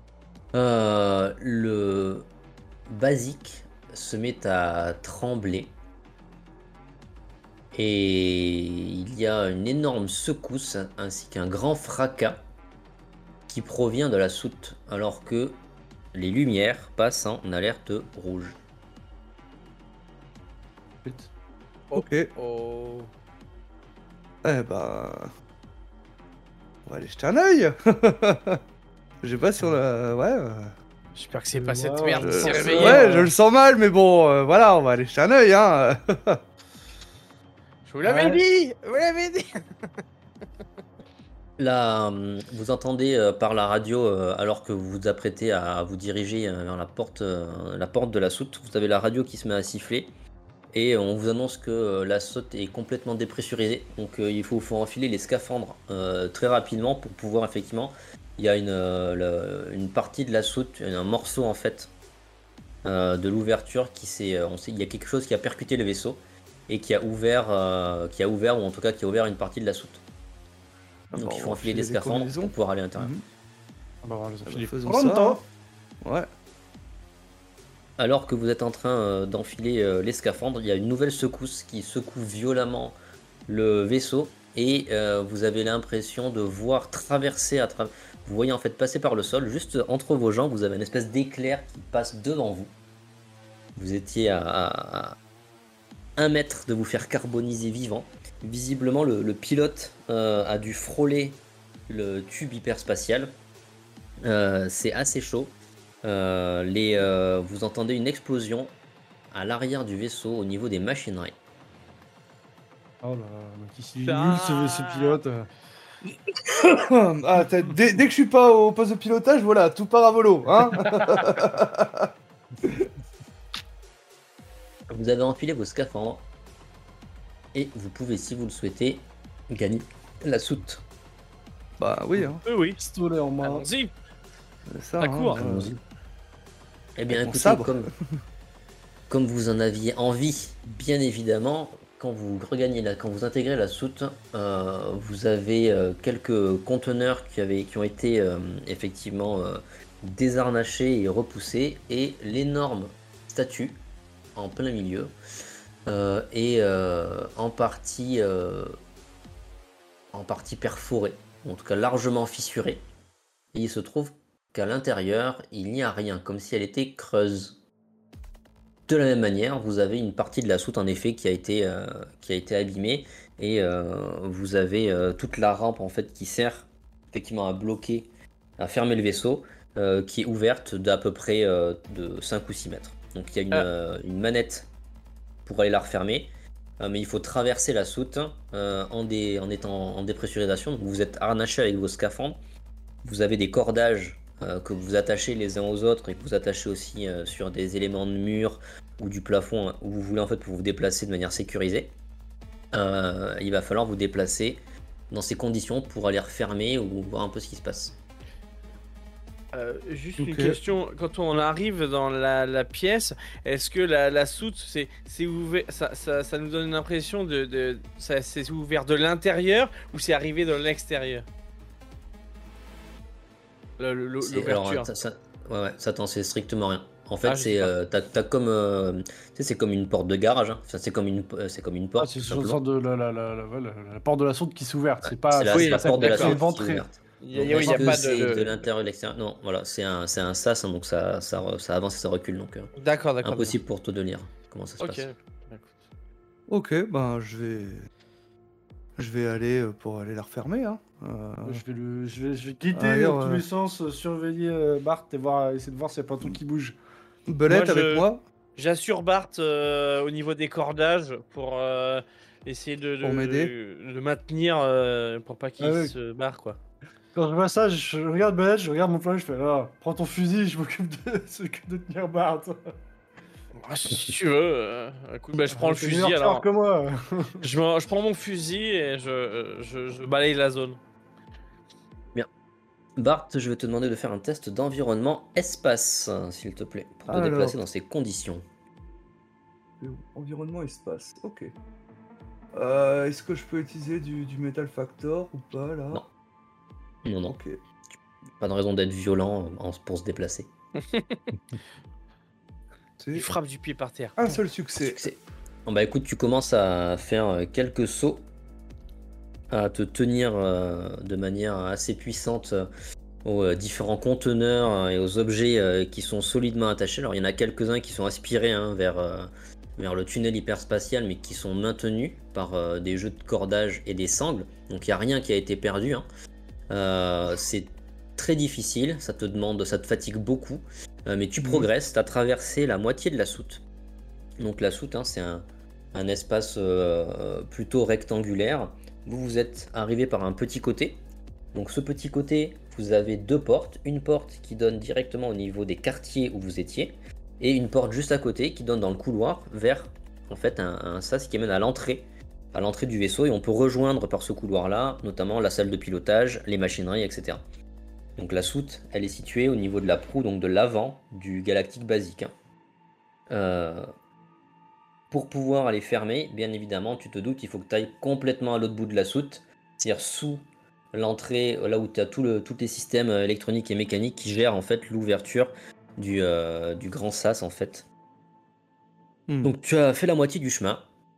Le basique se met à trembler. Et il y a une énorme secousse ainsi qu'un grand fracas qui provient de la soute alors que les lumières passent en alerte rouge. Ok. Oh. Eh ben... On va aller jeter un œil. Je sais pas si on a... Ouais. J'espère que c'est pas Ouais, cette merde qui je- s'est ouais, réveillée. Ouais, je le sens mal, mais bon, voilà, on va aller jeter un œil, hein. Je vous l'avais Ouais. dit. Vous l'avez dit. Là, vous entendez par la radio, alors que vous vous apprêtez à vous diriger vers la porte de la soute, vous avez la radio qui se met à siffler et on vous annonce que la soute est complètement dépressurisée. Donc il faut enfiler les scaphandres très rapidement pour pouvoir effectivement. Il y a une partie de la soute, un morceau en fait de l'ouverture qui s'est. On sait qu'il y a quelque chose qui a percuté le vaisseau et qui a ouvert ou en tout cas qui a ouvert une partie de la soute. Donc Bon, il on faut va enfiler enfiler des des scaphandres combinaisons. pour pouvoir aller à l'intérieur. Mhm. Ah bah, on les a filés. Faisons Pronto. ça. Ouais. Alors que vous êtes en train d'enfiler les scaphandres, il y a une nouvelle secousse qui secoue violemment le vaisseau et vous avez l'impression de voir traverser à travers. Vous voyez en fait passer par le sol, juste entre vos jambes, vous avez une espèce d'éclair qui passe devant vous. Vous étiez à 1 mètre de vous faire carboniser vivant. Visiblement, le pilote a dû frôler le tube hyperspatial. C'est assez chaud. Vous entendez une explosion à l'arrière du vaisseau au niveau des machineries. Oh là là, mais qui s'est Ah. nul ce pilote. Ah, dès que je suis pas au poste de pilotage, voilà, tout part à volo, hein. Vous avez enfilé vos scaphandres et vous pouvez, si vous le souhaitez, gagner la soute. Bah oui, hein. Oui. Pistolet en main. Allons-y. C'est ça. Ça hein, court. Allons-y. Eh bien, Avec mon écoutez, sabre. comme vous en aviez envie, bien évidemment, quand vous quand vous intégrez la soute, vous avez quelques conteneurs qui ont été effectivement désharnachés et repoussés, et l'énorme statue en plein milieu est en partie perforée, en tout cas largement fissurée. Et il se trouve qu'à l'intérieur, il n'y a rien, comme si elle était creuse. De la même manière, vous avez une partie de la soute en effet qui a été abîmée, et vous avez toute la rampe en fait qui sert effectivement à bloquer, à fermer le vaisseau, qui est ouverte d'à peu près de 5 ou 6 mètres. Donc il y a une manette pour aller la refermer, mais il faut traverser la soute en étant en dépressurisation. Donc vous êtes harnaché avec vos scaphandres, vous avez des cordages que vous attachez les uns aux autres et que vous attachez aussi sur des éléments de mur ou du plafond, hein, où vous voulez en fait pour vous déplacer de manière sécurisée. Il va falloir vous déplacer dans ces conditions pour aller refermer ou voir un peu ce qui se passe. Juste Ok. une question, quand on arrive dans la pièce, est-ce que la soute c'est ouvert, ça nous donne une impression c'est ouvert de l'intérieur ou c'est arrivé de l'extérieur? L'ouverture. Ouais, ça t'en sait strictement rien. En fait, Ah, je sais pas. t'as comme, tu sais, c'est comme une porte de garage, hein. Enfin, c'est comme une Ah, porte, c'est tout une simplement. sorte de la porte de la sonde qui s'est ouverte. C'est pas. C'est la, oui, c'est la porte de la d'accord. soute qui est Éventré. ouverte. Il Donc, y a, oui, il y a est-ce que pas c'est de... de l'intérieur ou de l'extérieur? Non, voilà, c'est un sas, hein, donc ça avance et ça recule, donc D'accord, impossible pour toi de lire comment ça se d'accord. passe. Ok. Ok, ben je vais aller pour aller la refermer. Hein. Je vais guider Ailleurs, dans tous les sens, surveiller Bart et essayer de voir s'il n'y a pas un truc qui bouge. Belette Moi, avec moi J'assure Bart au niveau des cordages pour essayer pour m'aider. de maintenir pour pas qu'il Ah ouais. se barre, quoi. Quand je vois ça, je regarde Belette, je regarde mon plan, je fais ah, prends ton fusil, je m'occupe de tenir Bart. Ah, si tu veux, écoute, bah, je prends le T'es fusil meilleur tueur alors. que moi. Je prends mon fusil et je balaye la zone. Bart, je vais te demander de faire un test d'environnement espace, s'il te plaît, pour te Alors. déplacer dans ces conditions. Environnement espace, ok. Est-ce que je peux utiliser du Metal Factor ou pas là? Non. Non, Ok. pas de raison d'être violent pour se déplacer. C'est Il frappe du pied par terre. un seul succès. Succès. Bon, bah écoute, tu commences à faire quelques sauts, à te tenir de manière assez puissante aux différents conteneurs et aux objets qui sont solidement attachés. Alors il y en a quelques-uns qui sont aspirés hein, vers le tunnel hyperspatial, mais qui sont maintenus par des jeux de cordage et des sangles. Donc il n'y a rien qui a été perdu. Hein. C'est très difficile, ça te fatigue beaucoup, mais tu progresses, tu as traversé la moitié de la soute. Donc la soute, hein, c'est un espace plutôt rectangulaire. Vous êtes arrivé par un petit côté. Donc ce petit côté, vous avez deux portes. Une porte qui donne directement au niveau des quartiers où vous étiez, et une porte juste à côté qui donne dans le couloir vers en fait un sas qui mène à l'entrée du vaisseau, et on peut rejoindre par ce couloir-là, notamment la salle de pilotage, les machineries, etc. Donc la soute, elle est située au niveau de la proue, donc de l'avant du Galactique basique. Pour pouvoir aller fermer, bien évidemment, tu te doutes, il faut que tu ailles complètement à l'autre bout de la soute, c'est-à-dire sous l'entrée, là où tu as tous les systèmes électroniques et mécaniques qui gèrent en fait l'ouverture du grand sas en fait. Donc tu as fait la moitié du chemin.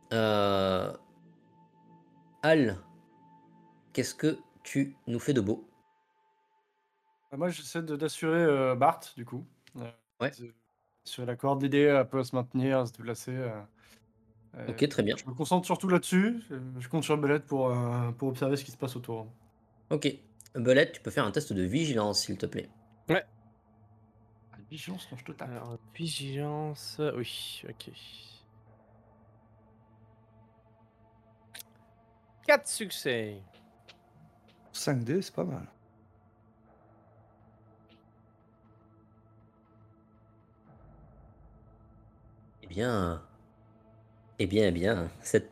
Al, qu'est-ce que tu nous fais de beau? Moi, j'essaie d'assurer Bart, du coup. Ouais. Sur la corde, l'idée, elle peut se maintenir, à se déplacer. Ok, très bien. Je me concentre surtout là-dessus. Je compte sur Belette pour observer ce qui se passe autour. Ok. Belette, tu peux faire un test de vigilance, s'il te plaît. Ouais. Vigilance quand je te tape. Alors, vigilance, oui, ok. 4 succès. 5D, c'est pas mal. Eh bien, Eh bien, cette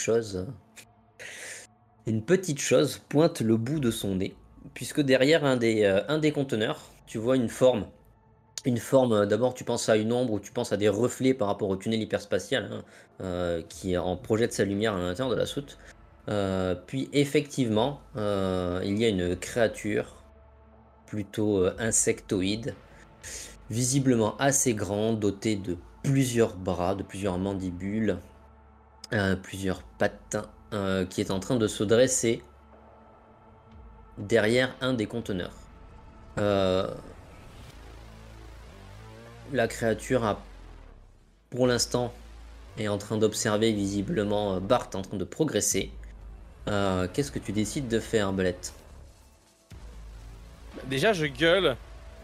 une petite chose pointe le bout de son nez, puisque derrière un des conteneurs, tu vois une forme. Une forme, d'abord tu penses à une ombre ou tu penses à des reflets par rapport au tunnel hyperspatial hein, qui en projette sa lumière à l'intérieur de la soute. Puis effectivement, il y a une créature plutôt insectoïde, visiblement assez grande, dotée de plusieurs bras, de plusieurs mandibules, plusieurs pattes, qui est en train de se dresser derrière un des conteneurs. La créature a, pour l'instant, est en train d'observer visiblement Bart en train de progresser. Qu'est-ce que tu décides de faire, Belette? Déjà, je gueule.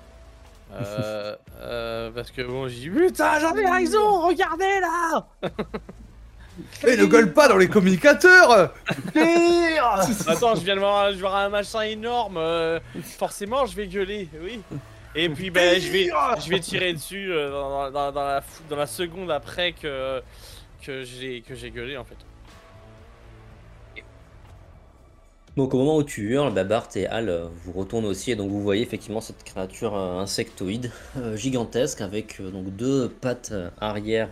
Parce que bon, j'ai dit putain, j'avais raison, regardez là. Et ne gueule pas dans les communicateurs. Attends, je viens de voir un machin énorme. Forcément, je vais gueuler, oui. Et puis, ben, je vais tirer dessus dans la seconde après que j'ai gueulé en fait. Donc au moment où tu hurles, Bart et Hal vous retournent aussi et donc vous voyez effectivement cette créature insectoïde gigantesque avec donc deux pattes arrière,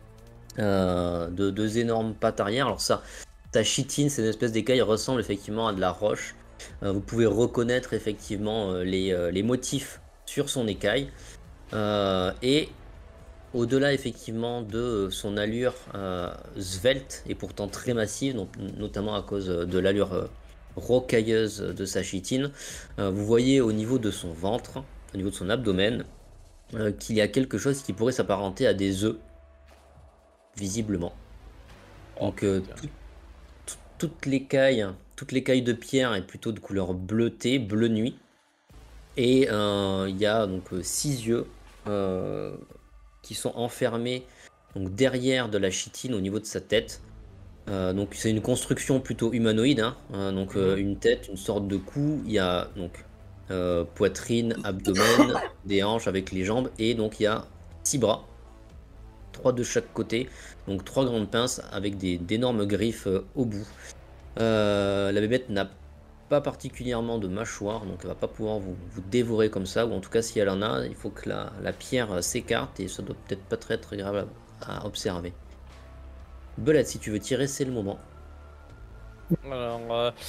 deux énormes pattes arrière. Alors ça, sa chitine, c'est une espèce d'écaille, ressemble effectivement à de la roche. Vous pouvez reconnaître effectivement les motifs sur son écaille et au-delà effectivement de son allure svelte et pourtant très massive, donc, notamment à cause de l'allure rocailleuse de sa chitine, vous voyez au niveau de son ventre, au niveau de son abdomen, qu'il y a quelque chose qui pourrait s'apparenter à des œufs, visiblement. Donc toutes les cailles de pierre est plutôt de couleur bleutée, bleu nuit, et il y a donc 6 yeux qui sont enfermés donc derrière de la chitine au niveau de sa tête. Donc c'est une construction plutôt humanoïde, hein. Donc une tête, une sorte de cou, il y a donc poitrine, abdomen, des hanches avec les jambes, et donc il y a 6 bras, 3 de chaque côté, donc 3 grandes pinces avec d'énormes griffes au bout. La bébête n'a pas particulièrement de mâchoire, donc elle va pas pouvoir vous dévorer comme ça, ou en tout cas si elle en a, il faut que la pierre s'écarte, et ça doit peut-être pas très agréable à observer. Belette, si tu veux tirer, c'est le moment. Alors,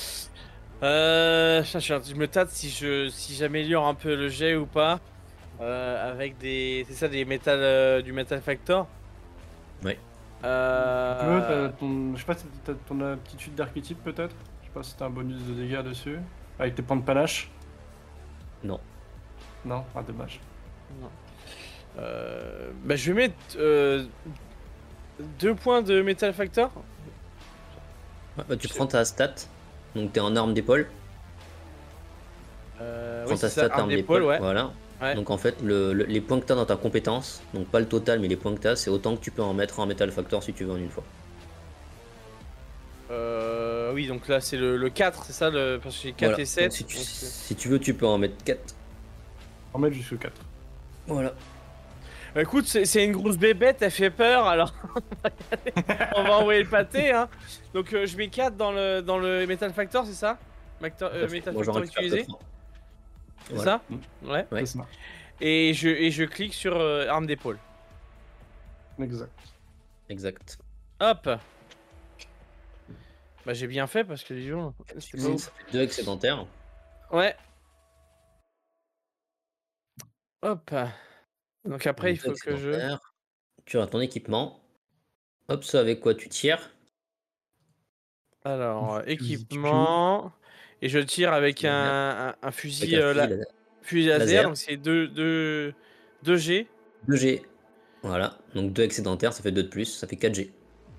je me tâte si j'améliore un peu le jet ou pas. Avec des du Metal Factor. Ouais. Je sais pas si t'as ton aptitude d'archétype peut-être. Je sais pas si t'as un bonus de dégâts dessus. Avec tes points de panache. Non. Non, ah dommage. Non. Bah je vais mettre 2 points de Metal Factor. Ouais, bah, tu prends ta stat, donc t'es en arme d'épaule. Oui, ta c'est ça, stat arme d'épaule, ouais. Voilà. Ouais. Donc en fait, les points que t'as dans ta compétence, donc pas le total, mais les points que t'as, c'est autant que tu peux en mettre en Metal Factor si tu veux en une fois. Oui, donc là c'est le 4, c'est ça, parce que j'ai 4 Voilà. et 7. Donc, si tu veux, tu peux en mettre 4. En mettre jusqu'au 4. Voilà. Bah, écoute, c'est une grosse bébête, elle fait peur, alors on va envoyer le pâté, hein. Donc je mets 4 dans le Metal Factor, c'est ça? Metal Moi j'en Factor récupère utilisé, 3. c'est Voilà. ça? Ouais. Ouais. C'est ça. Et je clique sur arme d'épaule. Exact. Exact. Hop. Bah j'ai bien fait parce que les gens... c'était pas ouf. 2 excédentaires. Ouais. Hop. Donc après, il Donc, faut que je... excédentaires. Tu as ton équipement. Hop, ce avec quoi tu tires. Alors, équipement... Et je tire avec un fusil, Avec un fusil laser, laser. donc c'est 2 G. 2G. Voilà. Donc 2 excédentaires, ça fait 2 de plus, ça fait 4G.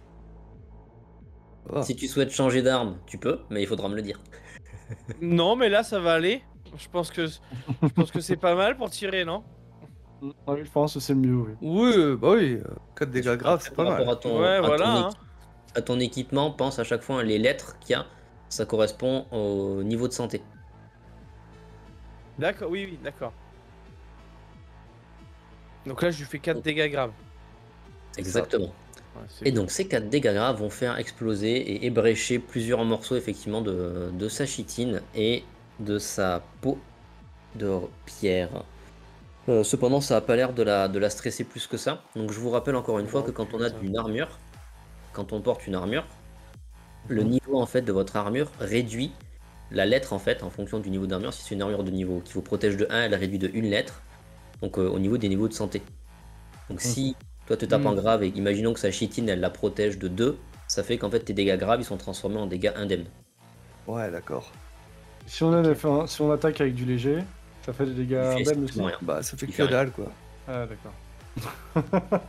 Oh. Si tu souhaites changer d'arme, tu peux, mais il faudra me le dire. Non, mais là, ça va aller. Je pense que c'est pas mal pour tirer, non? Oui, je pense que c'est le mieux, oui. Oui, bah oui, 4 dégâts graves, c'est pas Par mal. rapport à ton, Ouais, à voilà, ton hein. à ton équipement, pense à chaque fois les lettres qu'il y a. Ça correspond au niveau de santé. D'accord, oui, d'accord. Donc là, je lui fais 4 dégâts graves. Exactement. Ouais, c'est Et donc ces 4 dégâts graves vont faire exploser et ébrécher plusieurs morceaux effectivement de sa chitine et de sa peau de pierre. Cependant, ça n'a pas l'air de la stresser plus que ça. Donc je vous rappelle encore une fois que quand on a une armure, quand on porte une armure, le niveau en fait de votre armure réduit la lettre en fait en fonction du niveau d'armure. Si c'est une armure de niveau qui vous protège de 1, elle réduit de 1 lettre. Donc au niveau des niveaux de santé. Donc si toi te tapes en grave et imaginons que sa chitine elle la protège de 2, ça fait qu'en fait tes dégâts graves ils sont transformés en dégâts indemnes. Ouais, d'accord. Si on attaque avec du léger, ça fait des dégâts Il fait indemnes aussi. strictement rien. Bah, ça fait Il que fait rien. dalle, quoi. Ah, d'accord.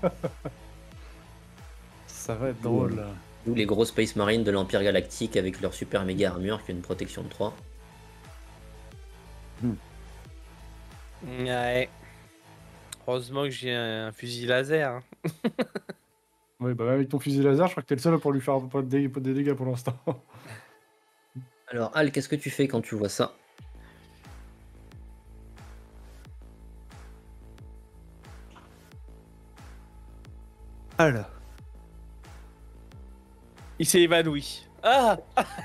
Ça va être drôle. là. D'où les gros Space Marines de l'Empire Galactique avec leur super méga armure qui a une protection de 3. Ouais. Heureusement que j'ai un fusil laser. Hein. Ouais, bah même avec ton fusil laser, je crois que t'es le seul pour lui faire pas des dégâts pour l'instant. Alors Al, qu'est-ce que tu fais quand tu vois ça? Al. Il s'est évanoui. Ah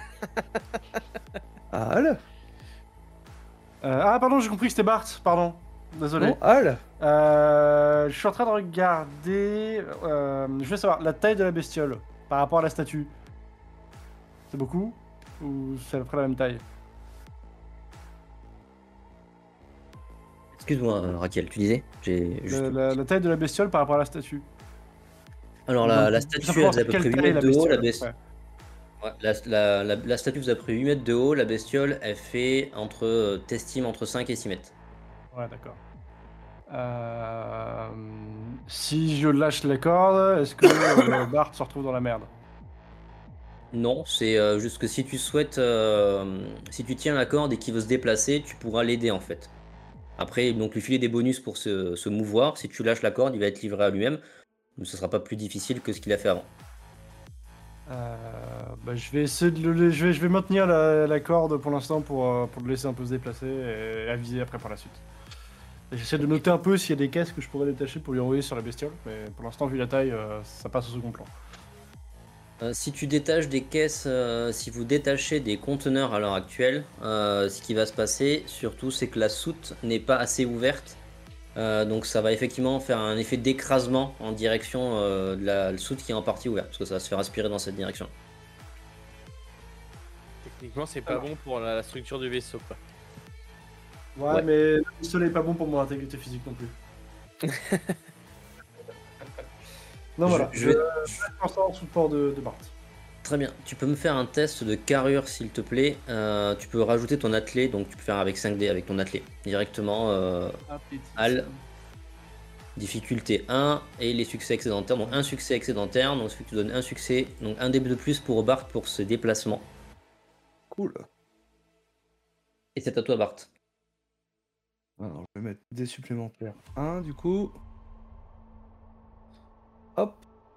Al. Ah, pardon, j'ai compris que c'était Bart, pardon. Désolé. Non, Al. Je suis en train de regarder. Je veux savoir la taille de la bestiole par rapport à la statue. C'est beaucoup ou c'est à peu près la même taille? Excuse-moi Raquel, tu disais? J'ai juste... La taille de la bestiole par rapport à la statue. Alors la statue elle faisait à peu près 8 mètres de haut, Ouais. la statue faisait à peu près 8 mètres de haut, la bestiole elle fait t'estimes entre 5 et 6 mètres. Ouais, d'accord. Si je lâche la corde, est-ce que Bart se retrouve dans la merde? Non, c'est juste que si tu souhaites, si tu tiens la corde et qu'il veut se déplacer, tu pourras l'aider en fait. Après, donc lui filer des bonus pour se mouvoir. Si tu lâches la corde, il va être livré à lui-même. Donc ce sera pas plus difficile que ce qu'il a fait avant. Bah, je vais essayer de je vais maintenir la corde pour l'instant pour le laisser un peu se déplacer et aviser après par la suite. Et j'essaie de noter un peu s'il y a des caisses que je pourrais détacher pour lui envoyer sur la bestiole, mais pour l'instant, vu la taille, ça passe au second plan. Si tu détaches des caisses, si vous détachez des conteneurs à l'heure actuelle, ce qui va se passer surtout c'est que la soute n'est pas assez ouverte. Donc ça va effectivement faire un effet d'écrasement en direction de la soute qui est en partie ouverte, parce que ça va se faire aspirer dans cette direction. Techniquement, c'est pas bon pour la structure du vaisseau. Quoi. Ouais, mais le pistolet est pas bon pour mon intégrité physique non plus. Non, voilà. Je vais- pense ça en support de Bart. Très bien, tu peux me faire un test de carrure s'il te plaît. Tu peux rajouter ton attelé, donc tu peux faire avec 5D avec ton attelé directement. Al. Difficulté 1 et les succès excédentaires. Donc un succès excédentaire, donc ce qui te donne un succès, donc un dé de plus pour Bart pour ce déplacement. Cool. Et c'est à toi Bart. Alors, je vais mettre des supplémentaires. 1 du coup. Hop.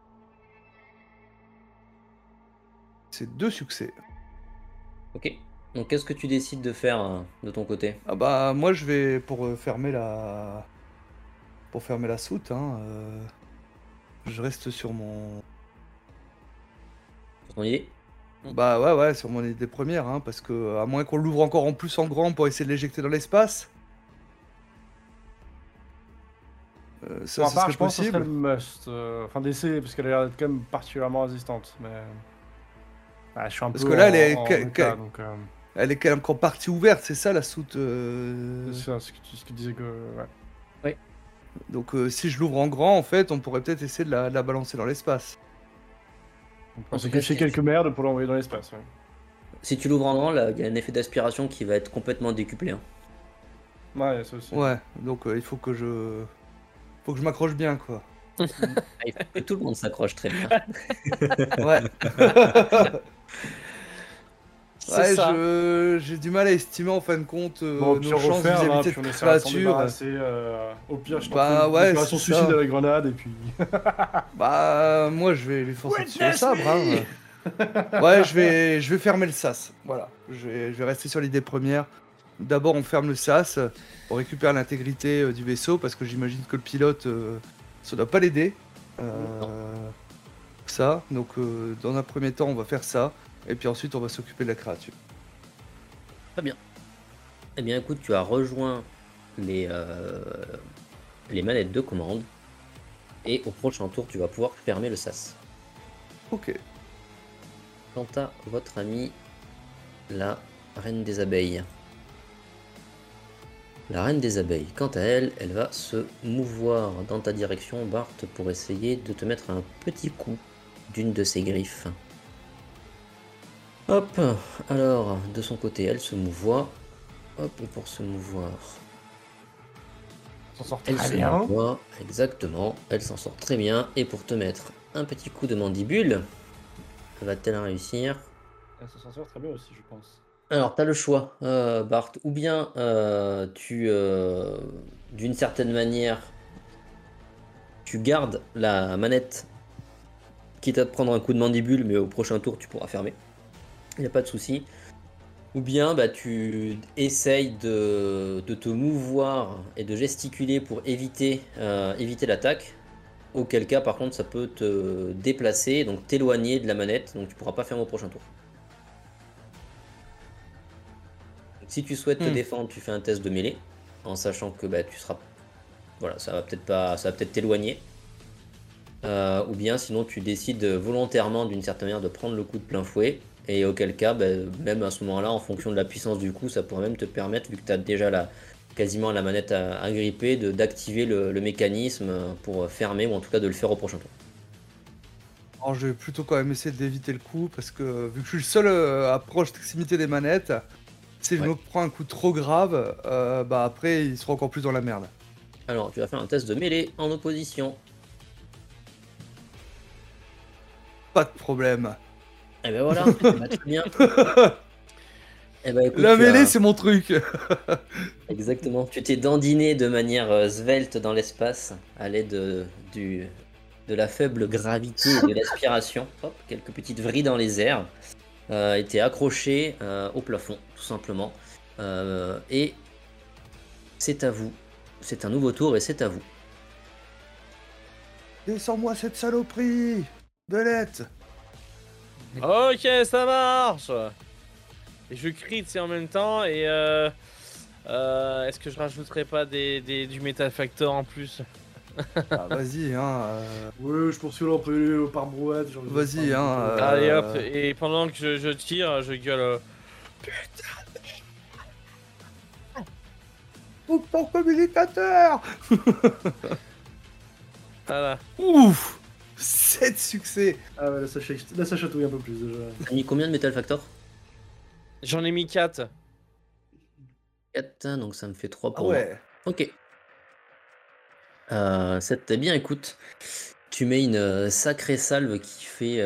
C'est 2 succès. Ok. Donc qu'est-ce que tu décides de faire de ton côté? Ah bah moi je vais pour fermer la soute hein, je reste sur mon Sur ton idée? bah ouais sur mon idée première hein, parce que à moins qu'on l'ouvre encore en plus en grand pour essayer de l'éjecter dans l'espace. Ça À part, serait je pense que ce possible. serait le must. Enfin, d'essayer, parce qu'elle a l'air d'être quand même particulièrement résistante. Mais. Ah, je suis un Parce peu que là, elle est- en que- état, que- donc, Elle est quand même encore partie ouverte, c'est ça la soute. c'est ça, ce que tu disais que. Ouais. Donc si je l'ouvre en grand, en fait, on pourrait peut-être essayer de la balancer dans l'espace. On peut En tout cas, sacrifier si- quelques merdes pour l'envoyer dans l'espace. Ouais. Si tu l'ouvres en grand, là, il y a un effet d'aspiration qui va être complètement décuplé. Hein. Ouais, ça aussi. Ouais, donc il faut que je m'accroche bien quoi. Ah, il faut que tout le monde s'accroche très bien. Ouais. C'est ça. J'ai du mal à estimer en fin de compte Bon, nos puis on chances refaire, vis-à-vis hein, de puis on cette essaiera de s'en créature. débarrasser. Au pire, je Bah, tente ouais, une opération c'est suicide ça. à la grenade et puis. Bah moi je vais lui foncer dessus au sabre. Hein. Ouais, je vais fermer le sas. Voilà, je vais rester sur l'idée première. D'abord on ferme le sas, on récupère l'intégrité du vaisseau parce que j'imagine que le pilote ça doit pas l'aider. ça. Donc dans un premier temps, on va faire ça. Et puis ensuite, on va s'occuper de la créature. Très bien. Eh bien, écoute, tu as rejoint les manettes de commande. Et au prochain tour, tu vas pouvoir fermer le sas. Ok. Quant à votre amie, la reine des abeilles. La reine des abeilles, quant à elle, elle va se mouvoir dans ta direction, Bart, pour essayer de te mettre un petit coup d'une de ses griffes. Hop, alors, de son côté, elle se mouvoie. Hop, et pour se mouvoir, On s'en sort elle très se bien. mouvoie, exactement, elle s'en sort très bien. Et pour te mettre un petit coup de mandibule, va-t-elle réussir? Elle s'en sort très bien aussi, je pense. Alors, tu as le choix, Bart, ou bien d'une certaine manière, tu gardes la manette, quitte à te prendre un coup de mandibule, mais au prochain tour, tu pourras fermer. Il n'y a pas de souci. Ou bien, bah, tu essayes de te mouvoir et de gesticuler pour éviter l'attaque. Auquel cas, par contre, ça peut te déplacer, donc t'éloigner de la manette, donc tu pourras pas fermer au prochain tour. Si tu souhaites te défendre, tu fais un test de mêlée, en sachant que bah, tu seras, voilà, ça va peut-être t'éloigner. Ou bien sinon tu décides volontairement d'une certaine manière de prendre le coup de plein fouet, et auquel cas, bah, même à ce moment-là, en fonction de la puissance du coup, ça pourrait même te permettre, vu que tu as déjà quasiment la manette agrippée, d'activer le mécanisme pour fermer, ou en tout cas de le faire au prochain tour. Alors je vais plutôt quand même essayer d'éviter le coup, parce que vu que je suis le seul à proximité des manettes, si je Ouais. me prends un coup trop grave, bah après ils seront encore plus dans la merde. Alors, tu vas faire un test de mêlée en opposition. Pas de problème. Et ben voilà, bah, très bien. Eh ben, écoute, La tu as- mêlée c'est mon truc. Exactement. Tu t'es dandiné de manière svelte dans l'espace à l'aide de la faible gravité et de l'aspiration. Hop, quelques petites vrilles dans les airs. Et t'es accroché au plafond, tout simplement. Et c'est à vous. C'est un nouveau tour et c'est à vous. Descends-moi cette saloperie, Belette. Ok, ça marche. Et je crie, tu sais, en même temps, et est-ce que je rajouterais pas du Metal Factor en plus? Ah, vas-y hein. Ouais, je poursuis un peu par brouette. Vas-y, hein, Allez hop, et pendant que je tire, je gueule. Coupe ton communicateur. Voilà. Ouf, 7 succès. Ah ouais, là ça chatouille un peu plus déjà. T'as mis combien de Metal Factor? J'en ai mis 4. 4, donc ça me fait 3 Ah pour moi. ouais. Ok. T'es bien, écoute. Tu mets une sacrée salve qui fait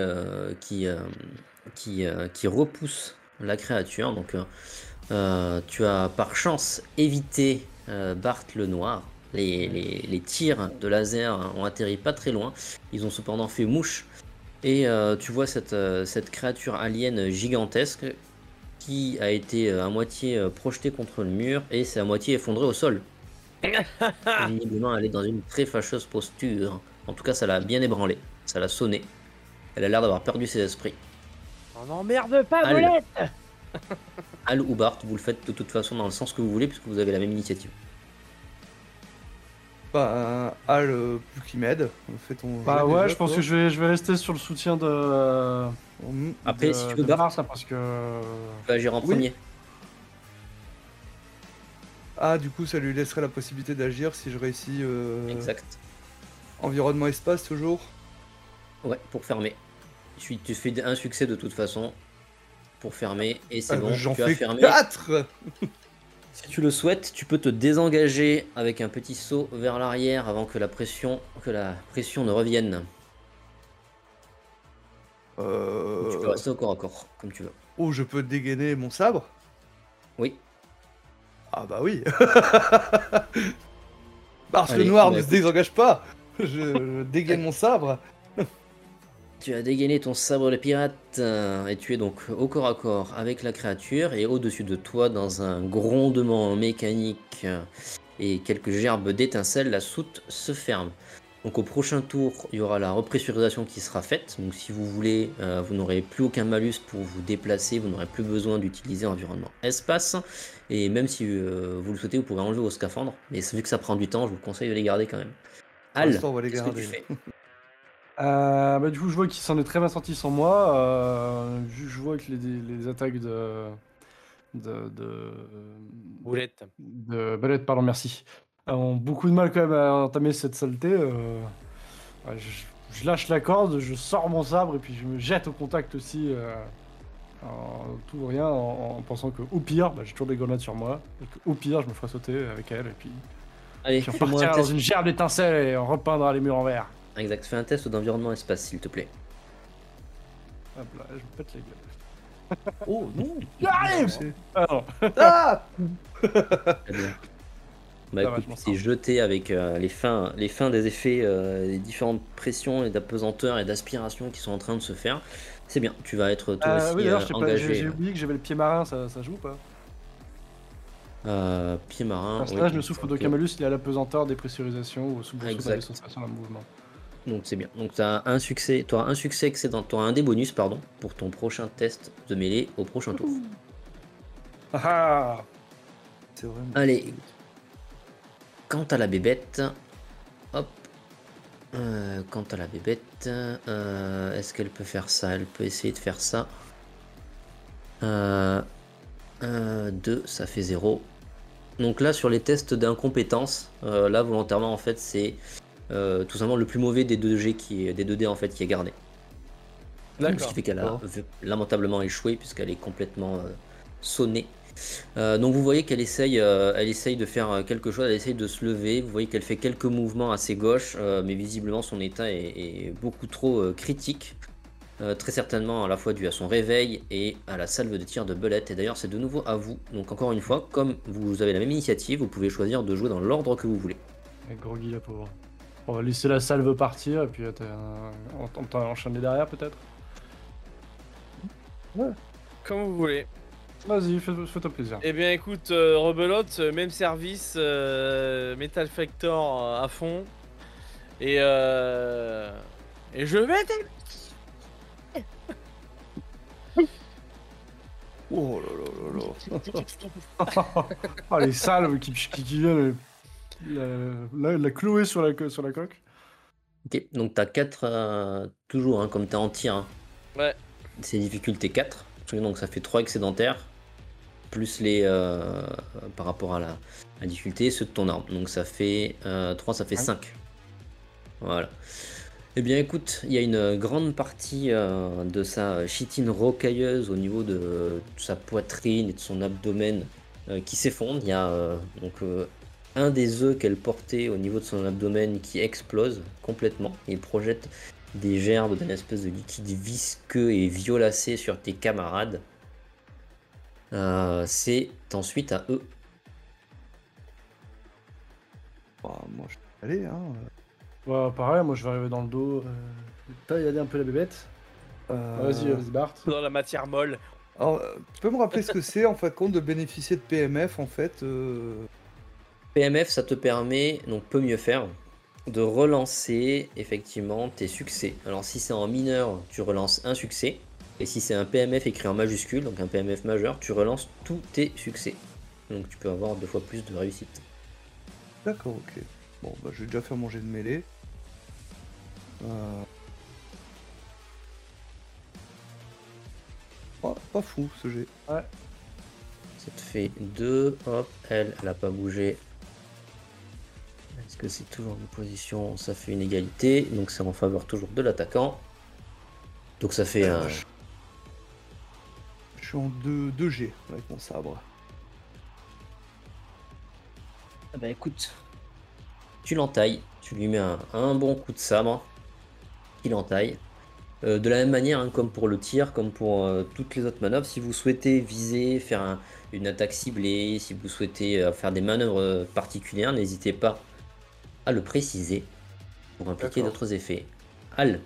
qui repousse la créature. Donc tu as par chance évité Bart le Noir. Les tirs de laser ont atterri pas très loin. Ils ont cependant fait mouche. Et tu vois cette créature alien gigantesque qui a été à moitié projetée contre le mur et c'est à moitié effondré au sol. Visiblement, elle est dans une très fâcheuse posture. En tout cas, ça l'a bien ébranlée. Ça l'a sonné. Elle a l'air d'avoir perdu ses esprits. On n'emmerde pas, Al. Bolette. Al ou Bart, vous le faites de toute façon dans le sens que vous voulez, puisque vous avez la même initiative. Bah, Al, plus qu'il m'aide. Fais ton. Bah jet ouais, déjà, je pense toi. que je vais rester sur le soutien de. Après, si tu veux, Bart, Mars, là, parce que. tu vas agir en Oui. premier. Ah, du coup, ça lui laisserait la possibilité d'agir si je réussis. Exact. Environnement espace toujours. Ouais, pour fermer. Tu fais un succès de toute façon. Pour fermer, et c'est bon, J'en tu as fais fermé. 4. Si tu le souhaites, tu peux te désengager avec un petit saut vers l'arrière avant que la pression ne revienne. Ou tu peux rester au corps à corps, comme tu veux. Oh, je peux dégainer mon sabre. Oui. Ah bah oui. Parce que Allez, le noir bah ne se écoute. désengage pas. Je dégaine mon sabre. Tu as dégainé ton sabre de pirate et tu es donc au corps à corps avec la créature et au-dessus de toi, dans un grondement mécanique et quelques gerbes d'étincelles, la soute se ferme. Donc au prochain tour, il y aura la repressurisation qui sera faite. Donc si vous voulez, vous n'aurez plus aucun malus pour vous déplacer, vous n'aurez plus besoin d'utiliser environnement espace. Et même si vous le souhaitez, vous pourrez enlever vos scaphandres. Mais vu que ça prend du temps, je vous conseille de les garder quand même. Al, l'instant, on va les qu'est-ce que tu garder. fais? Bah, du coup, je vois qu'il s'en est très bien sorti sans moi. Je vois que les attaques de Boulette. Belette, pardon, merci, ont beaucoup de mal quand même à entamer cette saleté. Ouais, je lâche la corde, je sors mon sabre et puis je me jette au contact aussi, en tout ou rien, en pensant qu'au pire, bah, j'ai toujours des grenades sur moi, et qu'au pire, je me ferai sauter avec elle, et puis Allez, on fais-moi un partira dans test. une gerbe d'étincelles et on repeindra les murs en vert. Exact, fais un test d'environnement espace, s'il te plaît. Hop là, je me pète la gueule. Oh non. J'arrive. Ah non. Ah Très bien. Bah Ça va, écoute, je m'en tu t'es sors. jeté avec les fins des effets, les différentes pressions et d'apesanteur et d'aspiration qui sont en train de se faire. C'est bien, tu vas être toi aussi Oui, d'ailleurs, j'ai engagé. oublié que j'avais le pied marin, ça joue ou pas? Pied marin. Un oui, personnage ne souffre donc, d'aucun malus, il a la pesanteur, dépressurisation ou soubresaut dans les Exact. sensations d'un mouvement. donc c'est bien. Donc tu as un succès excédent, tu auras un des bonus pardon pour ton prochain test de mêlée au prochain tour. Ah C'est vraiment. Allez. Quant à la bébête, hop. Quant à la bébête, est-ce qu'elle peut faire ça? Elle peut essayer de faire ça. 2, ça fait 0. Donc là, sur les tests d'incompétence, là, volontairement, en fait, c'est tout simplement le plus mauvais des 2D en fait, qui est gardé. Ce D'accord. qui fait qu'elle a lamentablement échoué, puisqu'elle est complètement sonnée. Donc vous voyez qu'elle essaye, elle essaye de faire quelque chose, elle essaye de se lever. Vous voyez qu'elle fait quelques mouvements assez gauche, mais visiblement son état est beaucoup trop critique. Très certainement à la fois dû à son réveil et à la salve de tir de Belette. Et d'ailleurs c'est de nouveau à vous. Donc encore une fois, comme vous avez la même initiative, vous pouvez choisir de jouer dans l'ordre que vous voulez. Et Groggy la pauvre. On va laisser la salve partir et puis on t'enchaîner derrière peut-être. Comme vous voulez. Vas-y, fais-toi plaisir. Eh bien écoute, rebelote, même service, Metal Factor à fond. Et je vais Oh là là là là. Ah, les salves qui viennent la clouer sur la coque. Ok, donc t'as 4, toujours hein, comme t'es en tir, hein. Ouais. C'est difficulté 4, donc ça fait 3 excédentaires, plus les par rapport à la difficulté, ceux de ton arme. Donc ça fait 3, ça fait 5. Voilà. Eh bien écoute, il y a une grande partie de sa chitine rocailleuse au niveau de sa poitrine et de son abdomen qui s'effondre. Il y a donc un des œufs qu'elle portait au niveau de son abdomen qui explose complètement. Il projette des gerbes d'une espèce de liquide visqueux et violacé sur tes camarades. C'est ensuite à eux. Bah, moi, je vais aller, hein. Ouais, pareil, moi je vais arriver dans le dos. Taillader un peu la bébête. Vas-y, Bart. dans la matière molle. Alors, tu peux me rappeler ce que c'est en fait compte de bénéficier de PMF en fait PMF, ça te permet, donc peut mieux faire, de relancer effectivement tes succès. Alors si c'est en mineur, tu relances un succès. Et si c'est un PMF écrit en majuscule, donc un PMF majeur, tu relances tous tes succès. Donc tu peux avoir 2 fois plus de réussite. D'accord, ok. Bon, bah je vais déjà faire mon jet de mêlée. Oh, pas fou ce jet. Ça te fait 2, hop, elle a pas bougé. Est-ce que c'est toujours en position? Ça fait une égalité, donc c'est en faveur toujours de l'attaquant. Donc ça fait un... Je suis en 2 G avec mon sabre. Ah bah écoute, tu l'entailles, tu lui mets un bon coup de sabre, il entaille. De la même manière, hein, comme pour le tir, comme pour toutes les autres manœuvres, si vous souhaitez viser, faire une attaque ciblée, si vous souhaitez faire des manœuvres particulières, n'hésitez pas à le préciser pour impliquer D'accord. d'autres effets. Al,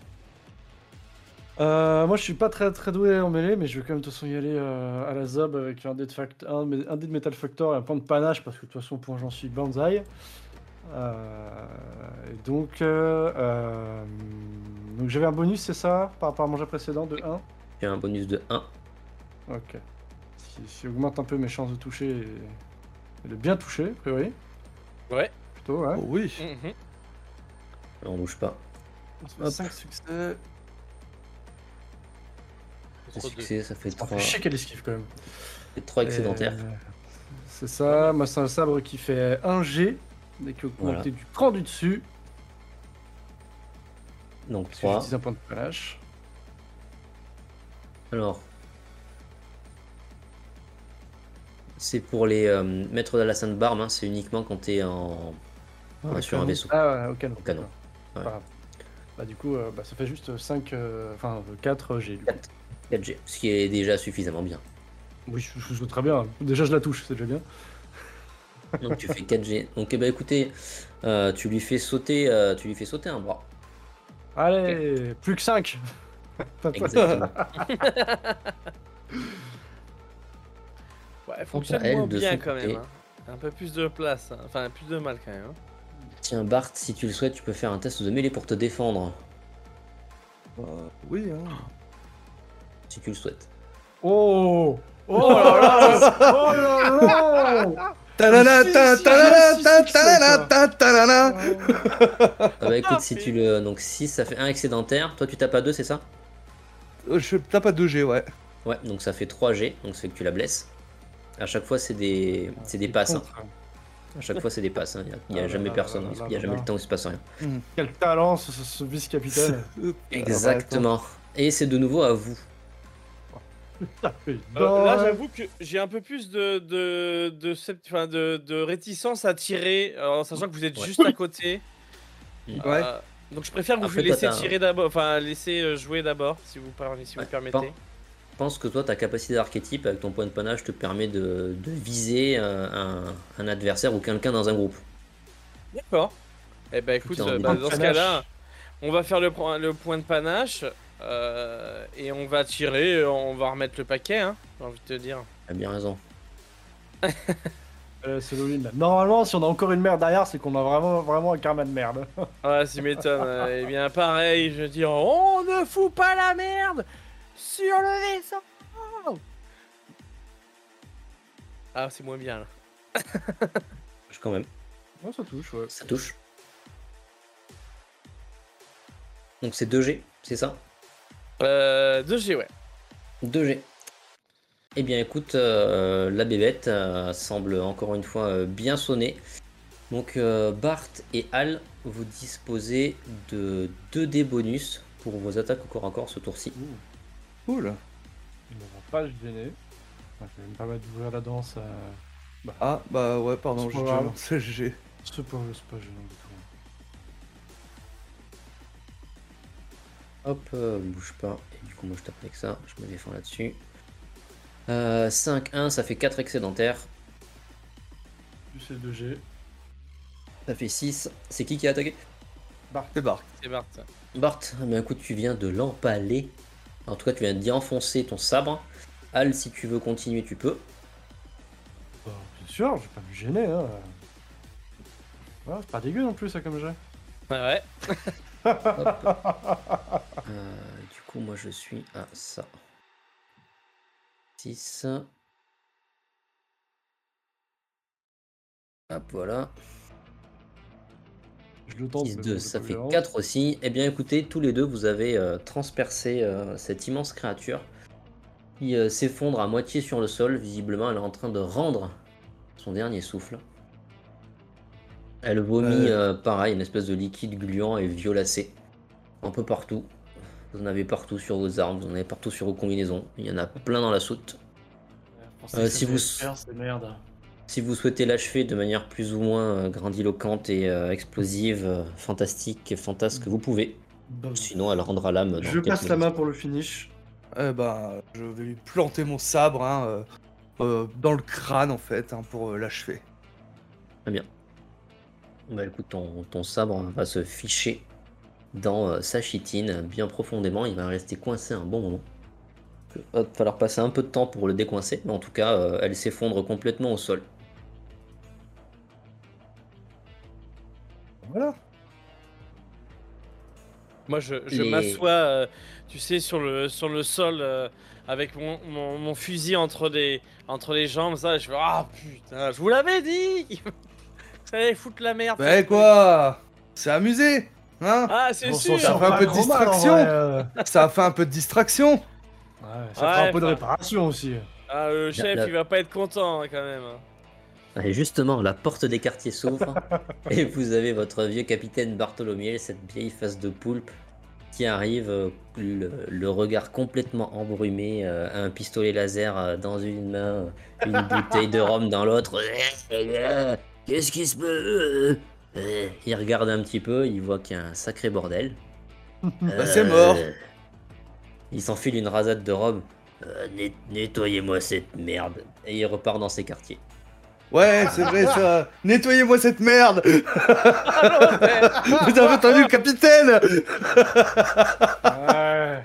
Moi je suis pas très doué en mêlée, mais je vais quand même de toute façon y aller à la zob avec un dé de Metal Factor et un point de panache parce que de toute façon, point j'en suis banzai. Donc j'avais un bonus, c'est ça, par rapport à mon jet précédent de 1. Tu as un bonus de 1. Ok. Si augmente un peu mes chances de toucher et de bien toucher, a priori. Ouais. Plutôt, ouais. Oh oui. Mhm. On bouge pas. Hop. 5 succès. Un Trop de- succès, ça fait Ça 3, fait chier qu'elle esquive quand même. excédentaires. C'est ça, moi c'est un sabre qui fait 1 G, dès que augmenté Voilà. du cran du dessus, Donc parce que 3. j'utilise un point de panache. Alors. C'est pour les maîtres de la Sainte Barbe, hein, c'est uniquement quand t'es sur un vaisseau. Ah ouais, au canon. Au canon. Pas Ouais. grave. Bah du coup, ça fait juste 5, enfin 4 G du coup. 4G, ce qui est déjà suffisamment bien. Oui, je joue très bien. Déjà je la touche, c'est déjà bien. Donc tu fais 4G. Donc eh ben, écoutez, tu lui fais sauter un bras. Allez, plus que 5. Exactement. Ouais, fonctionne elle, moins de bien son quand côté. même. Hein. Un peu plus de place, hein. Enfin plus de mal quand même. Hein. Tiens, Bart, si tu le souhaites, tu peux faire un test de mêlée pour te défendre. Oui, hein. Si tu le souhaites. Oh Oh là là Oh là là Ta-da-da, Si, ta- si, ta-da-da, si, ta- si, ta-da-da, si, ta- ta-da-da. Ah bah écoute, si tu le. Donc 6, ça fait 1 excédentaire. Toi, tu tapes à 2, c'est ça? Je tape à 2G, ouais. Ouais, donc ça fait 3G, donc ça fait que tu la blesses. À chaque fois, c'est des passes. Hein. À chaque fois, c'est des passes. Hein. Il n'y a Ah jamais là personne. là là Il n'y a là jamais là. le temps où il se passe rien. Quel talent ce vice-capitaine. Exactement. Et c'est de nouveau à vous. Ça fait Là, dingue. j'avoue que j'ai un peu plus de réticence à tirer, en sachant que vous êtes Ouais. juste à côté. Ouais. Donc je préfère vous Après, toi, laisser t'as un- tirer d'abord, enfin laisser jouer d'abord, si vous Ouais, permettez. Je pense que toi, ta capacité d'archétype avec ton point de panache te permet de viser un adversaire ou quelqu'un dans un groupe. D'accord. Eh ben écoute, T'as envie bah, de- dans ce cas-là, on va faire le point de panache et on va tirer, on va remettre le paquet, hein, j'ai envie de te dire. T'as bien raison. C'est l'all-in, là. Normalement, si on a encore une merde derrière, c'est qu'on a vraiment un karma de merde. Ouais, c'est m'étonne. Eh bien pareil, je veux dire, on ne fout pas la merde sur le vaisseau. Ah, c'est moins bien là. Quand même, Non, ça touche, ouais. ça touche. Donc c'est 2G, c'est ça? 2G, ouais. 2G. Eh bien écoute, la bébête semble encore une fois bien sonner. Donc Bart et Al, vous disposez de 2 dés bonus pour vos attaques au corps à corps ce tour-ci. Cool. Il ne va pas se gêner. Ça va me permettre d'ouvrir la danse. Ah, bah ouais, pardon, C'est j'ai pas déjà grave. lancé le G. C'est pas gênant du tout. Hop, bouge pas. Et du coup moi je tape avec ça, je me défends là-dessus. 5-1, ça fait 4 excédentaires. Plus c'est 2G. Ça fait 6. C'est qui a attaqué? C'est Bart. C'est Bart. Bart, eh bien, écoute, tu viens de l'empaler. En tout cas, tu viens d'y enfoncer ton sabre. Al, si tu veux continuer, tu peux. Bah, bien sûr, je vais pas me gêner. Hein. Ouais, c'est pas dégueu non plus, ça, comme jet. Ouais. Du coup, moi, je suis à ça. 6. Hop, voilà. Je le tente. 6, mais 2, bon, ça j'ai fait pas eu 4 aussi. Eh bien, écoutez, tous les deux, vous avez transpercé cette immense créature qui s'effondre à moitié sur le sol. Visiblement, elle est en train de rendre son dernier souffle. Elle vomit, pareil, une espèce de liquide gluant et violacé. Un peu partout. Vous en avez partout sur vos armes, vous en avez partout sur vos combinaisons. Il y en a plein dans la soute. Si vous- C'est merde. Si vous souhaitez l'achever de manière plus ou moins grandiloquente et explosive, fantastique, fantasque, vous pouvez. Sinon, elle rendra l'âme dans Je quelques passe la main instants. pour le finish. Eh ben, je vais lui planter mon sabre hein, dans le crâne en fait hein, pour l'achever. Très bien. Bah écoute, ton sabre va se ficher dans sa chitine bien profondément. Il va rester coincé un bon moment. Il va falloir passer un peu de temps pour le décoincer, mais en tout cas, elle s'effondre complètement au sol. Voilà. Moi, je Les- m'assois, tu sais, sur le sol, avec mon fusil entre les jambes, ça, et je fais ah putain, je vous l'avais dit, ça allait foutre la merde. Bah quoi? C'est amusé, hein? Ah, c'est On sûr. ça s'en fait un pas peu de trop mal, en distraction. vrai, Ça a fait un peu de distraction. Ouais, ça fera Ouais, un peu de enfin. réparation aussi. Ah, le chef, la- il va pas être content, hein, quand même. Et justement, la porte des quartiers s'ouvre et vous avez votre vieux capitaine Bartholomieu, cette vieille face de poulpe qui arrive, le regard complètement embrumé, un pistolet laser dans une main, une bouteille de rhum dans l'autre. Qu'est-ce qui se peut? Il regarde un petit peu, il voit qu'il y a un sacré bordel. Bah, c'est mort. Il s'enfile une rasade de rhum. Nettoyez-moi cette merde. Et il repart dans ses quartiers. Ouais, c'est vrai ça. Nettoyez-moi cette merde. Vous avez entendu le capitaine? Ouais.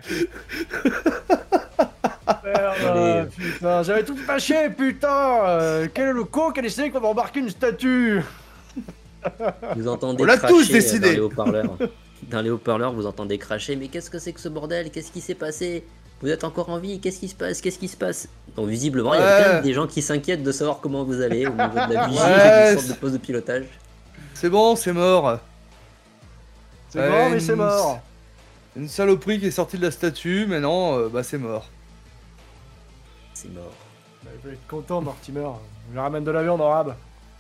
Merde, Allez. putain, j'avais tout fâché, putain. Quel est le con qui a décidé qu'on va embarquer une statue? Vous entendez On l'a cracher tous décidé. dans les haut-parleurs. Dans les haut-parleurs, vous entendez cracher. Mais qu'est-ce que c'est que ce bordel? Qu'est-ce qui s'est passé? Vous êtes encore en vie? Qu'est-ce qui se passe? Qu'est-ce qui se passe? Donc visiblement, il y a Ouais. quand même des gens qui s'inquiètent de savoir comment vous allez au niveau de la vigie Ouais, et des sortes de postes de pilotage. C'est bon, c'est mort. C'est Ouais, mort, mais c'est une- mort. Une saloperie qui est sortie de la statue, mais non, bah c'est mort. C'est mort. Bah, je vais être content, Mortimer. Je lui ramène de la viande en rab.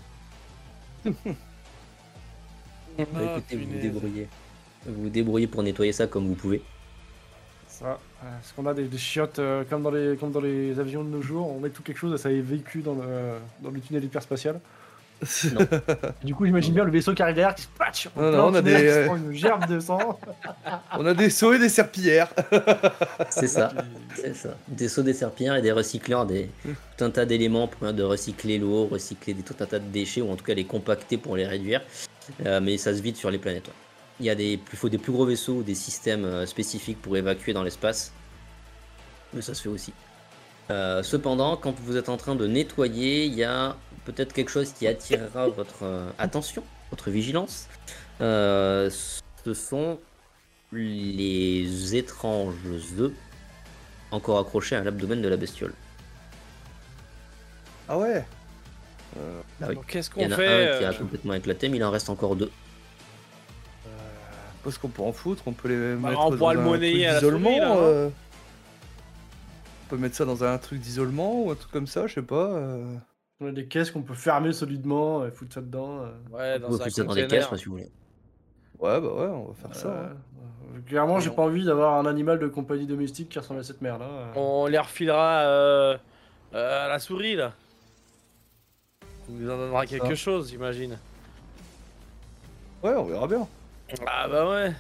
Bah, Ah, écoutez, vous vous punaise. débrouillez. Vous vous débrouillez pour nettoyer ça comme vous pouvez. Ça, est-ce qu'on a des chiottes comme dans les avions de nos jours? On met tout quelque chose et ça est vécu dans le tunnel hyperspatial. Et du coup, j'imagine bien le vaisseau qui arrive derrière qui se patch. Non, non, on a tunnel, des, qui se prend une gerbe de sang. On a des seaux et des serpillères. C'est ça. C'est ça. Des seaux, des serpillères et des recycleurs, tout un tas d'éléments pour de recycler l'eau, recycler tout un tas de déchets, ou en tout cas les compacter pour les réduire. Mais ça se vide sur les planètes. Ouais. Il faut des plus gros vaisseaux ou des systèmes spécifiques pour évacuer dans l'espace. Mais ça se fait aussi. Cependant, quand vous êtes en train de nettoyer, il y a peut-être quelque chose qui attirera votre attention, votre vigilance. Ce sont les étranges œufs encore accrochés à l'abdomen de la bestiole. Ah ouais. Ah oui. Donc, qu'est-ce Il y qu'on en a fait un qui a complètement éclaté, mais il en reste encore deux. Parce qu'on peut en foutre, on peut les Bah, mettre on dans pourra le un monnayer truc à la souris, d'isolement. là, hein. On peut mettre ça dans un truc d'isolement ou un truc comme ça, je sais pas. On a des caisses qu'on peut fermer solidement et foutre ça dedans. Ouais, Vous dans un pouvez ça dans des container. caisses, si vous voulez. Ouais, bah ouais, on va faire ça. hein. Clairement, j'ai pas envie d'avoir un animal de compagnie domestique qui ressemble à cette merde. Hein. On les refilera à la souris, là. On nous en donnera quelque chose, j'imagine. Ouais, on verra bien. Ah bah ouais.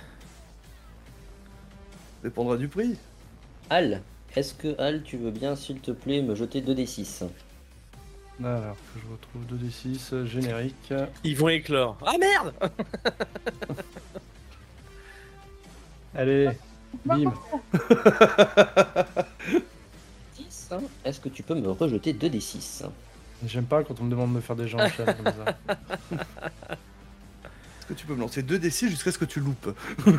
Dépendra du prix. Al, est-ce que Al, tu veux bien, s'il te plaît, me jeter 2d6? Alors, que je retrouve 2d6 générique. Ils vont éclore. Ah merde. Allez, bim. 10. Est-ce que tu peux me rejeter 2d6? J'aime pas quand on me demande de me faire des gens en chaîne comme ça. Est-ce que tu peux me lancer 2d6 jusqu'à ce que tu loupes?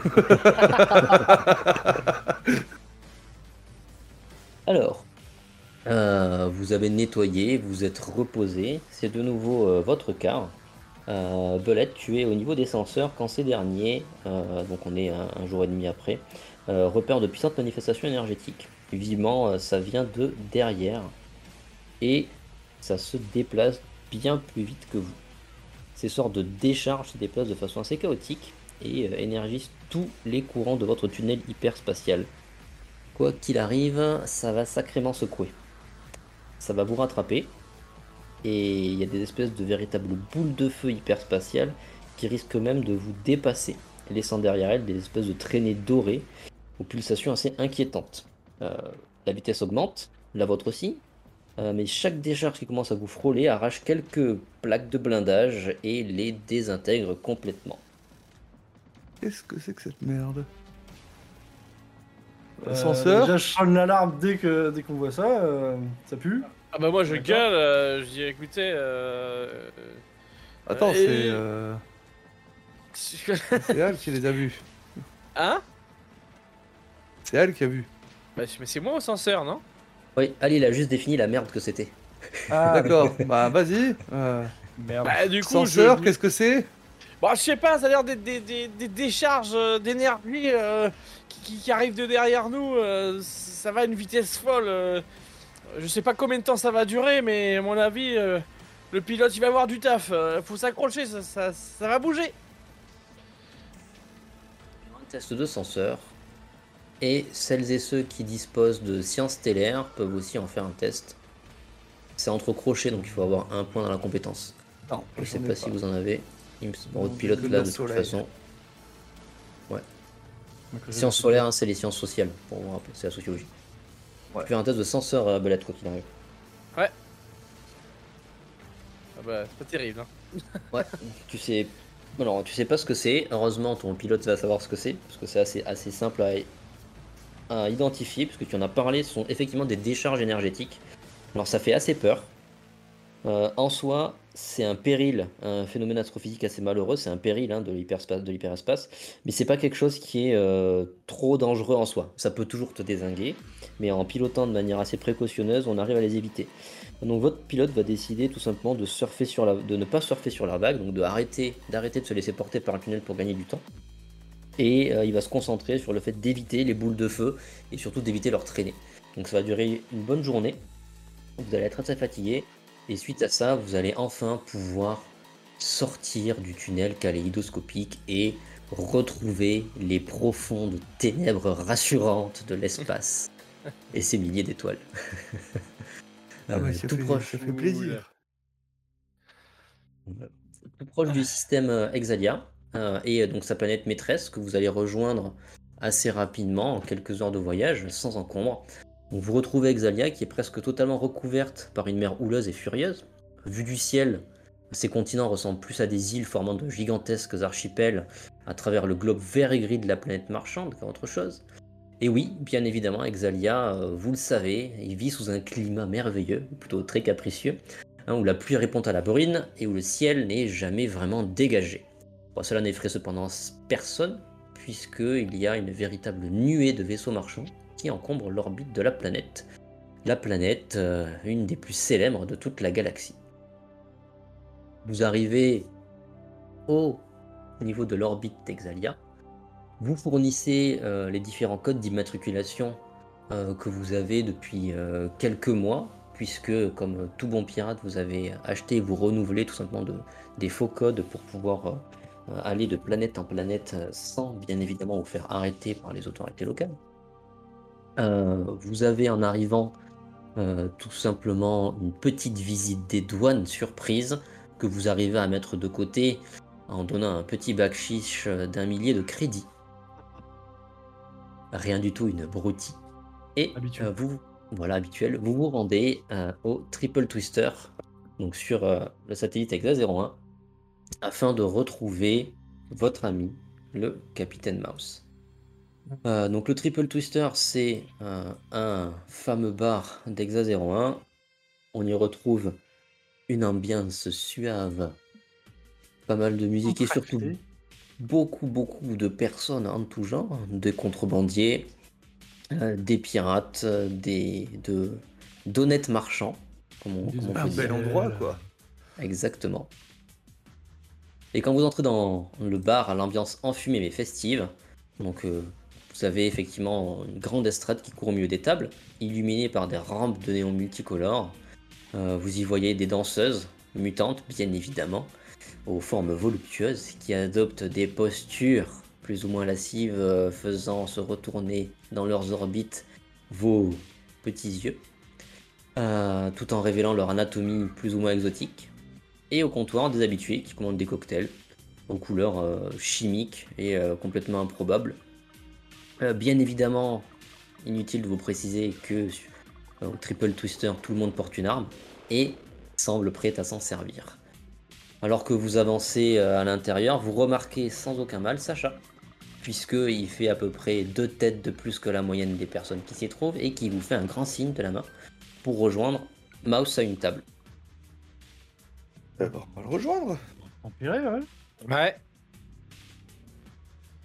Alors, vous avez nettoyé, vous êtes reposé, c'est de nouveau votre quart. Belette, tu es au niveau des senseurs quand ces derniers, donc on est un jour et demi après, repèrent de puissantes manifestations énergétiques. Vivement, ça vient de derrière et ça se déplace bien plus vite que vous. Ces sortes de décharges se déplacent de façon assez chaotique et énergisent tous les courants de votre tunnel hyperspatial. Quoi qu'il arrive, ça va sacrément secouer. Ça va vous rattraper. Et il y a des espèces de véritables boules de feu hyperspatiales qui risquent même de vous dépasser, laissant derrière elles des espèces de traînées dorées aux pulsations assez inquiétantes. La vitesse augmente, la vôtre aussi, mais chaque décharge qui commence à vous frôler arrache quelques plaques de blindage et les désintègre complètement. Qu'est-ce que c'est que cette merde? Ascenseur? Déjà, je sens une alarme dès qu'on voit ça. Ça pue. Ah bah moi je D'accord. gueule, je dis écoutez... Attends, et- c'est... C'est elle qui les a vus. Hein? C'est elle qui a vu. Bah, mais c'est moi au censeur, non? Oui, Ali, il a juste défini la merde que c'était. Ah, D'accord, bah vas-y. merde. Bah, du coup, Censeur, qu'est-ce que c'est? Bah, je sais pas, ça a l'air des décharges d'énergie qui arrivent de derrière nous. Ça va à une vitesse folle. Je sais pas combien de temps ça va durer, mais à mon avis, le pilote il va avoir du taf. Faut s'accrocher, ça va bouger. Un test de censeur. Et celles et ceux qui disposent de sciences stellaires peuvent aussi en faire un test. C'est entre crochets, donc il faut avoir un point dans la compétence. Non, Je sais j'en ai pas si vous en avez. Bon, votre pilote que de là, la de toute soleil. façon. Sciences solaires, hein, c'est les sciences sociales, pour vous rappeler, c'est la sociologie. Ouais. Tu fais un test de censeur à Belette, quoi qu'il arrive. Ah bah, c'est pas terrible. Hein. Ouais, tu sais. Alors, tu sais pas ce que c'est. Heureusement, ton pilote va savoir ce que c'est, parce que c'est assez simple à identifier, puisque tu en as parlé. Ce sont effectivement des décharges énergétiques. Alors, ça fait assez peur. En soi, c'est un péril, un phénomène astrophysique assez malheureux. C'est un péril de l'hyperespace, mais c'est pas quelque chose qui est trop dangereux en soi. Ça peut toujours te dézinguer, mais en pilotant de manière assez précautionneuse, on arrive à les éviter. Donc votre pilote va décider tout simplement de ne pas surfer sur la vague, donc d'arrêter de se laisser porter par un tunnel pour gagner du temps. Et il va se concentrer sur le fait d'éviter les boules de feu et surtout d'éviter leur traînée. Donc ça va durer une bonne journée. Vous allez être assez fatigué. Et suite à ça, vous allez enfin pouvoir sortir du tunnel kaléidoscopique et retrouver les profondes ténèbres rassurantes de l'espace et ses milliers d'étoiles. Ah ouais, ça tout fait plaisir. tout proche du système Exalia et donc sa planète maîtresse que vous allez rejoindre assez rapidement en quelques heures de voyage sans encombre. Donc vous retrouvez Exalia qui est presque totalement recouverte par une mer houleuse et furieuse. Vue du ciel, ces continents ressemblent plus à des îles formant de gigantesques archipels à travers le globe vert et gris de la planète marchande qu'autre chose. Et oui, bien évidemment, Exalia, vous le savez, il vit sous un climat merveilleux, plutôt très capricieux, où la pluie répond à la borine et où le ciel n'est jamais vraiment dégagé. Bon, cela n'effraie cependant personne, puisqu'il y a une véritable nuée de vaisseaux marchands qui encombrent l'orbite de la planète. La planète, une des plus célèbres de toute la galaxie. Vous arrivez au niveau de l'orbite d'Exalia. Vous fournissez les différents codes d'immatriculation que vous avez depuis quelques mois, puisque comme tout bon pirate, vous avez acheté et vous renouvelez tout simplement des faux codes pour pouvoir aller de planète en planète sans bien évidemment vous faire arrêter par les autorités locales. Vous avez en arrivant tout simplement une petite visite des douanes surprise que vous arrivez à mettre de côté en donnant un petit bakshish d'1 millier de crédits. Rien du tout, une broutille. Et Habituel. habituel, vous vous rendez au Triple Twister, donc sur le satellite Exa 01, afin de retrouver votre ami, le Capitaine Mouse. Donc le Triple Twister, c'est un fameux bar d'Exa 01. On y retrouve une ambiance suave, pas mal de musique et surtout beaucoup de personnes en tout genre, des contrebandiers, des pirates, d'honnêtes marchands, comme on Un peut dire. bel endroit, quoi. Exactement. Et quand vous entrez dans le bar à l'ambiance enfumée mais festive, donc vous avez effectivement une grande estrade qui court au milieu des tables, illuminée par des rampes de néon multicolores. Vous y voyez des danseuses, mutantes bien évidemment, aux formes voluptueuses, qui adoptent des postures plus ou moins lascives, faisant se retourner dans leurs orbites vos petits yeux, tout en révélant leur anatomie plus ou moins exotique. Et au comptoir, des habitués qui commandent des cocktails aux couleurs chimiques et complètement improbables. Bien évidemment, inutile de vous préciser que au Triple Twister, tout le monde porte une arme et semble prêt à s'en servir. Alors que vous avancez à l'intérieur, vous remarquez sans aucun mal Sacha, puisqu'il fait à peu près 2 têtes de plus que la moyenne des personnes qui s'y trouvent et qui vous fait un grand signe de la main pour rejoindre Mouse à une table. On va le rejoindre. Empiré, ouais. Ouais.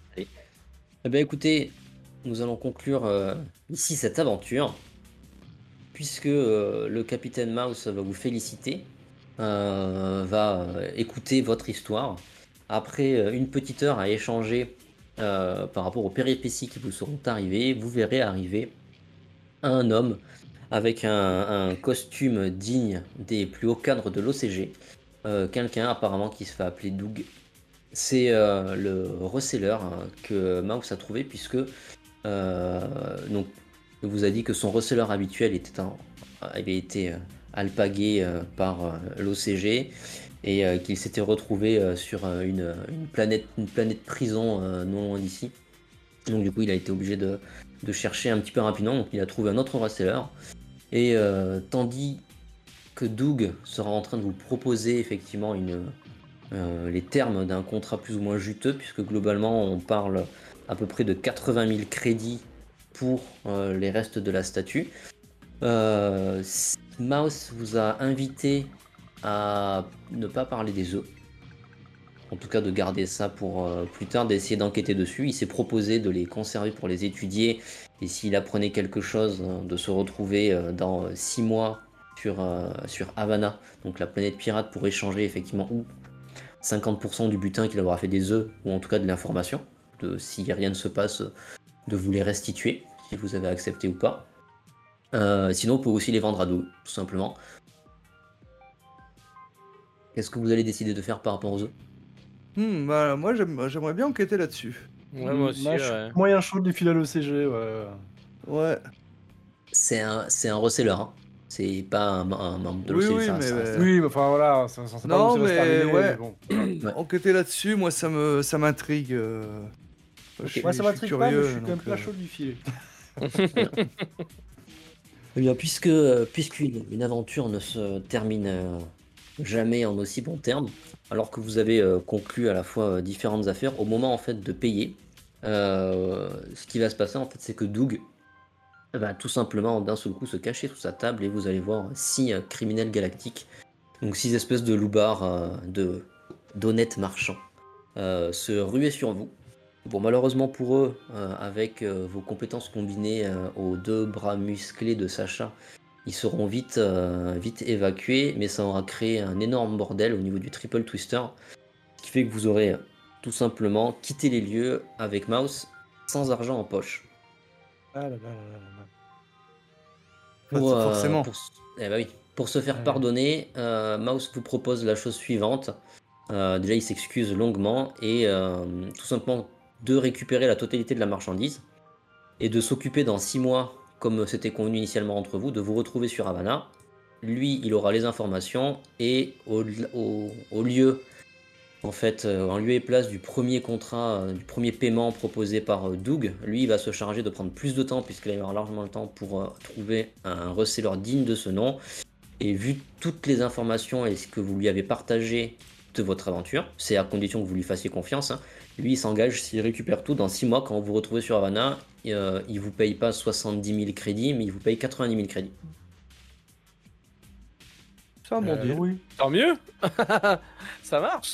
Eh bien écoutez, nous allons conclure ici cette aventure, puisque le capitaine Mouse va vous féliciter, va écouter votre histoire. Après une petite heure à échanger par rapport aux péripéties qui vous seront arrivées, vous verrez arriver un homme avec un costume digne des plus hauts cadres de l'OCG, quelqu'un apparemment qui se fait appeler Doug. C'est le reseller que Mouse a trouvé, puisque donc, il vous a dit que son reseller habituel avait été alpagué par l'OCG et qu'il s'était retrouvé sur une planète prison non loin d'ici. Donc du coup il a été obligé de chercher un petit peu rapidement, donc il a trouvé un autre reseller. Et tandis que Doug sera en train de vous proposer effectivement les termes d'un contrat plus ou moins juteux, puisque globalement on parle à peu près de 80 000 crédits pour les restes de la statue. Mouse vous a invité à ne pas parler des œufs, en tout cas de garder ça pour plus tard, d'essayer d'enquêter dessus. Il s'est proposé de les conserver pour les étudier, et s'il apprenait quelque chose, de se retrouver dans 6 mois sur Havana, donc la planète pirate, pour échanger effectivement ou 50% du butin qu'il aura fait des œufs, ou en tout cas de l'information, si rien ne se passe, de vous les restituer, si vous avez accepté ou pas. Sinon, vous pouvez aussi les vendre à Doug, tout simplement. Qu'est-ce que vous allez décider de faire par rapport aux œufs? Bah, moi, j'aimerais bien enquêter là-dessus. Ouais, moi aussi, Moi, je suis ouais. moyen chaud de filer à l'OCG, ouais. Ouais. C'est un reseller, hein. C'est pas un membre de Oui, l'OCG, oui, ça, mais ça reste- Oui, mais enfin voilà, ça c'est pas Non, où ça va se mais terminer, ouais. bon. Ouais. Enquêter là-dessus, moi, ça m'intrigue. Moi ça m'intrigue pas, mais je suis quand même donc, pas chaud de lui filer. Eh bien, puisqu'une aventure ne se termine jamais en aussi bons termes, alors que vous avez conclu à la fois différentes affaires, au moment en fait de payer, ce qui va se passer en fait, c'est que Doug va tout simplement d'un seul coup se cacher sous sa table, et vous allez voir 6 criminels galactiques, donc 6 espèces de loupards, d'honnêtes marchands, se ruer sur vous. Bon, malheureusement pour eux, avec vos compétences combinées aux 2 bras musclés de Sacha, ils seront vite évacués, mais ça aura créé un énorme bordel au niveau du Triple Twister, ce qui fait que vous aurez tout simplement quitté les lieux avec Mouse sans argent en poche. Ah là là là là là. Forcément. Pour se faire Ouais. pardonner, Mouse vous propose la chose suivante. Déjà, il s'excuse longuement et tout simplement de récupérer la totalité de la marchandise et de s'occuper dans 6 mois, comme c'était convenu initialement entre vous, de vous retrouver sur Havana. Lui, il aura les informations et au lieu, en fait, en lieu et place du premier contrat, du premier paiement proposé par Doug, lui, il va se charger de prendre plus de temps, puisqu'il aura largement le temps pour trouver un reseller digne de ce nom. Et vu toutes les informations et ce que vous lui avez partagé de votre aventure, c'est à condition que vous lui fassiez confiance, hein. Lui, il s'engage, s'il récupère tout, dans 6 mois, quand vous vous retrouvez sur Havana, il vous paye pas 70 000 crédits, mais il vous paye 90 000 crédits. C'est un bon deal. Oui. Tant mieux. Ça marche.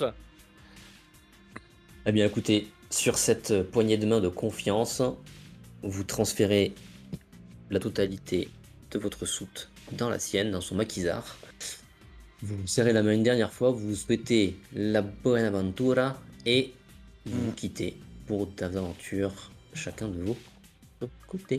Eh bien, écoutez, sur cette poignée de main de confiance, vous transférez la totalité de votre soute dans la sienne, dans son maquisard. Vous vous serrez la main une dernière fois, vous souhaitez la bonne aventura et vous vous quittez pour d'aventure, chacun de vos côtés.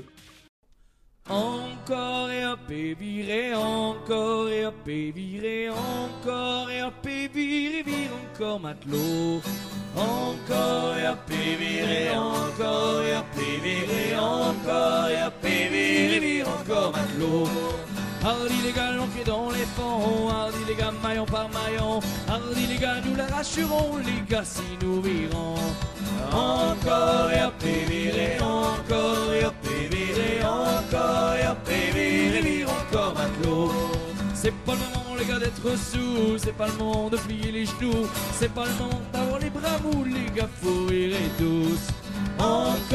Encore et hop et virer, encore et hop et virer, encore et hop et virer, vire encore matelot. Encore et hop et virer, encore et hop et virer, encore et hop et virer, vire encore matelot. Hardy les gars, l'entrée dans les fonds, hardy les gars, maillon par maillon, hardy les gars, nous la rassurons, les gars, si nous virons. Encore et hop et virer, encore et hop et virer, encore et hop et virer, vire encore matelot. C'est pas le moment les gars d'être sous, c'est pas le moment de plier les genoux, c'est pas le moment d'avoir les bras mous, les gars faut rire et tous. Encore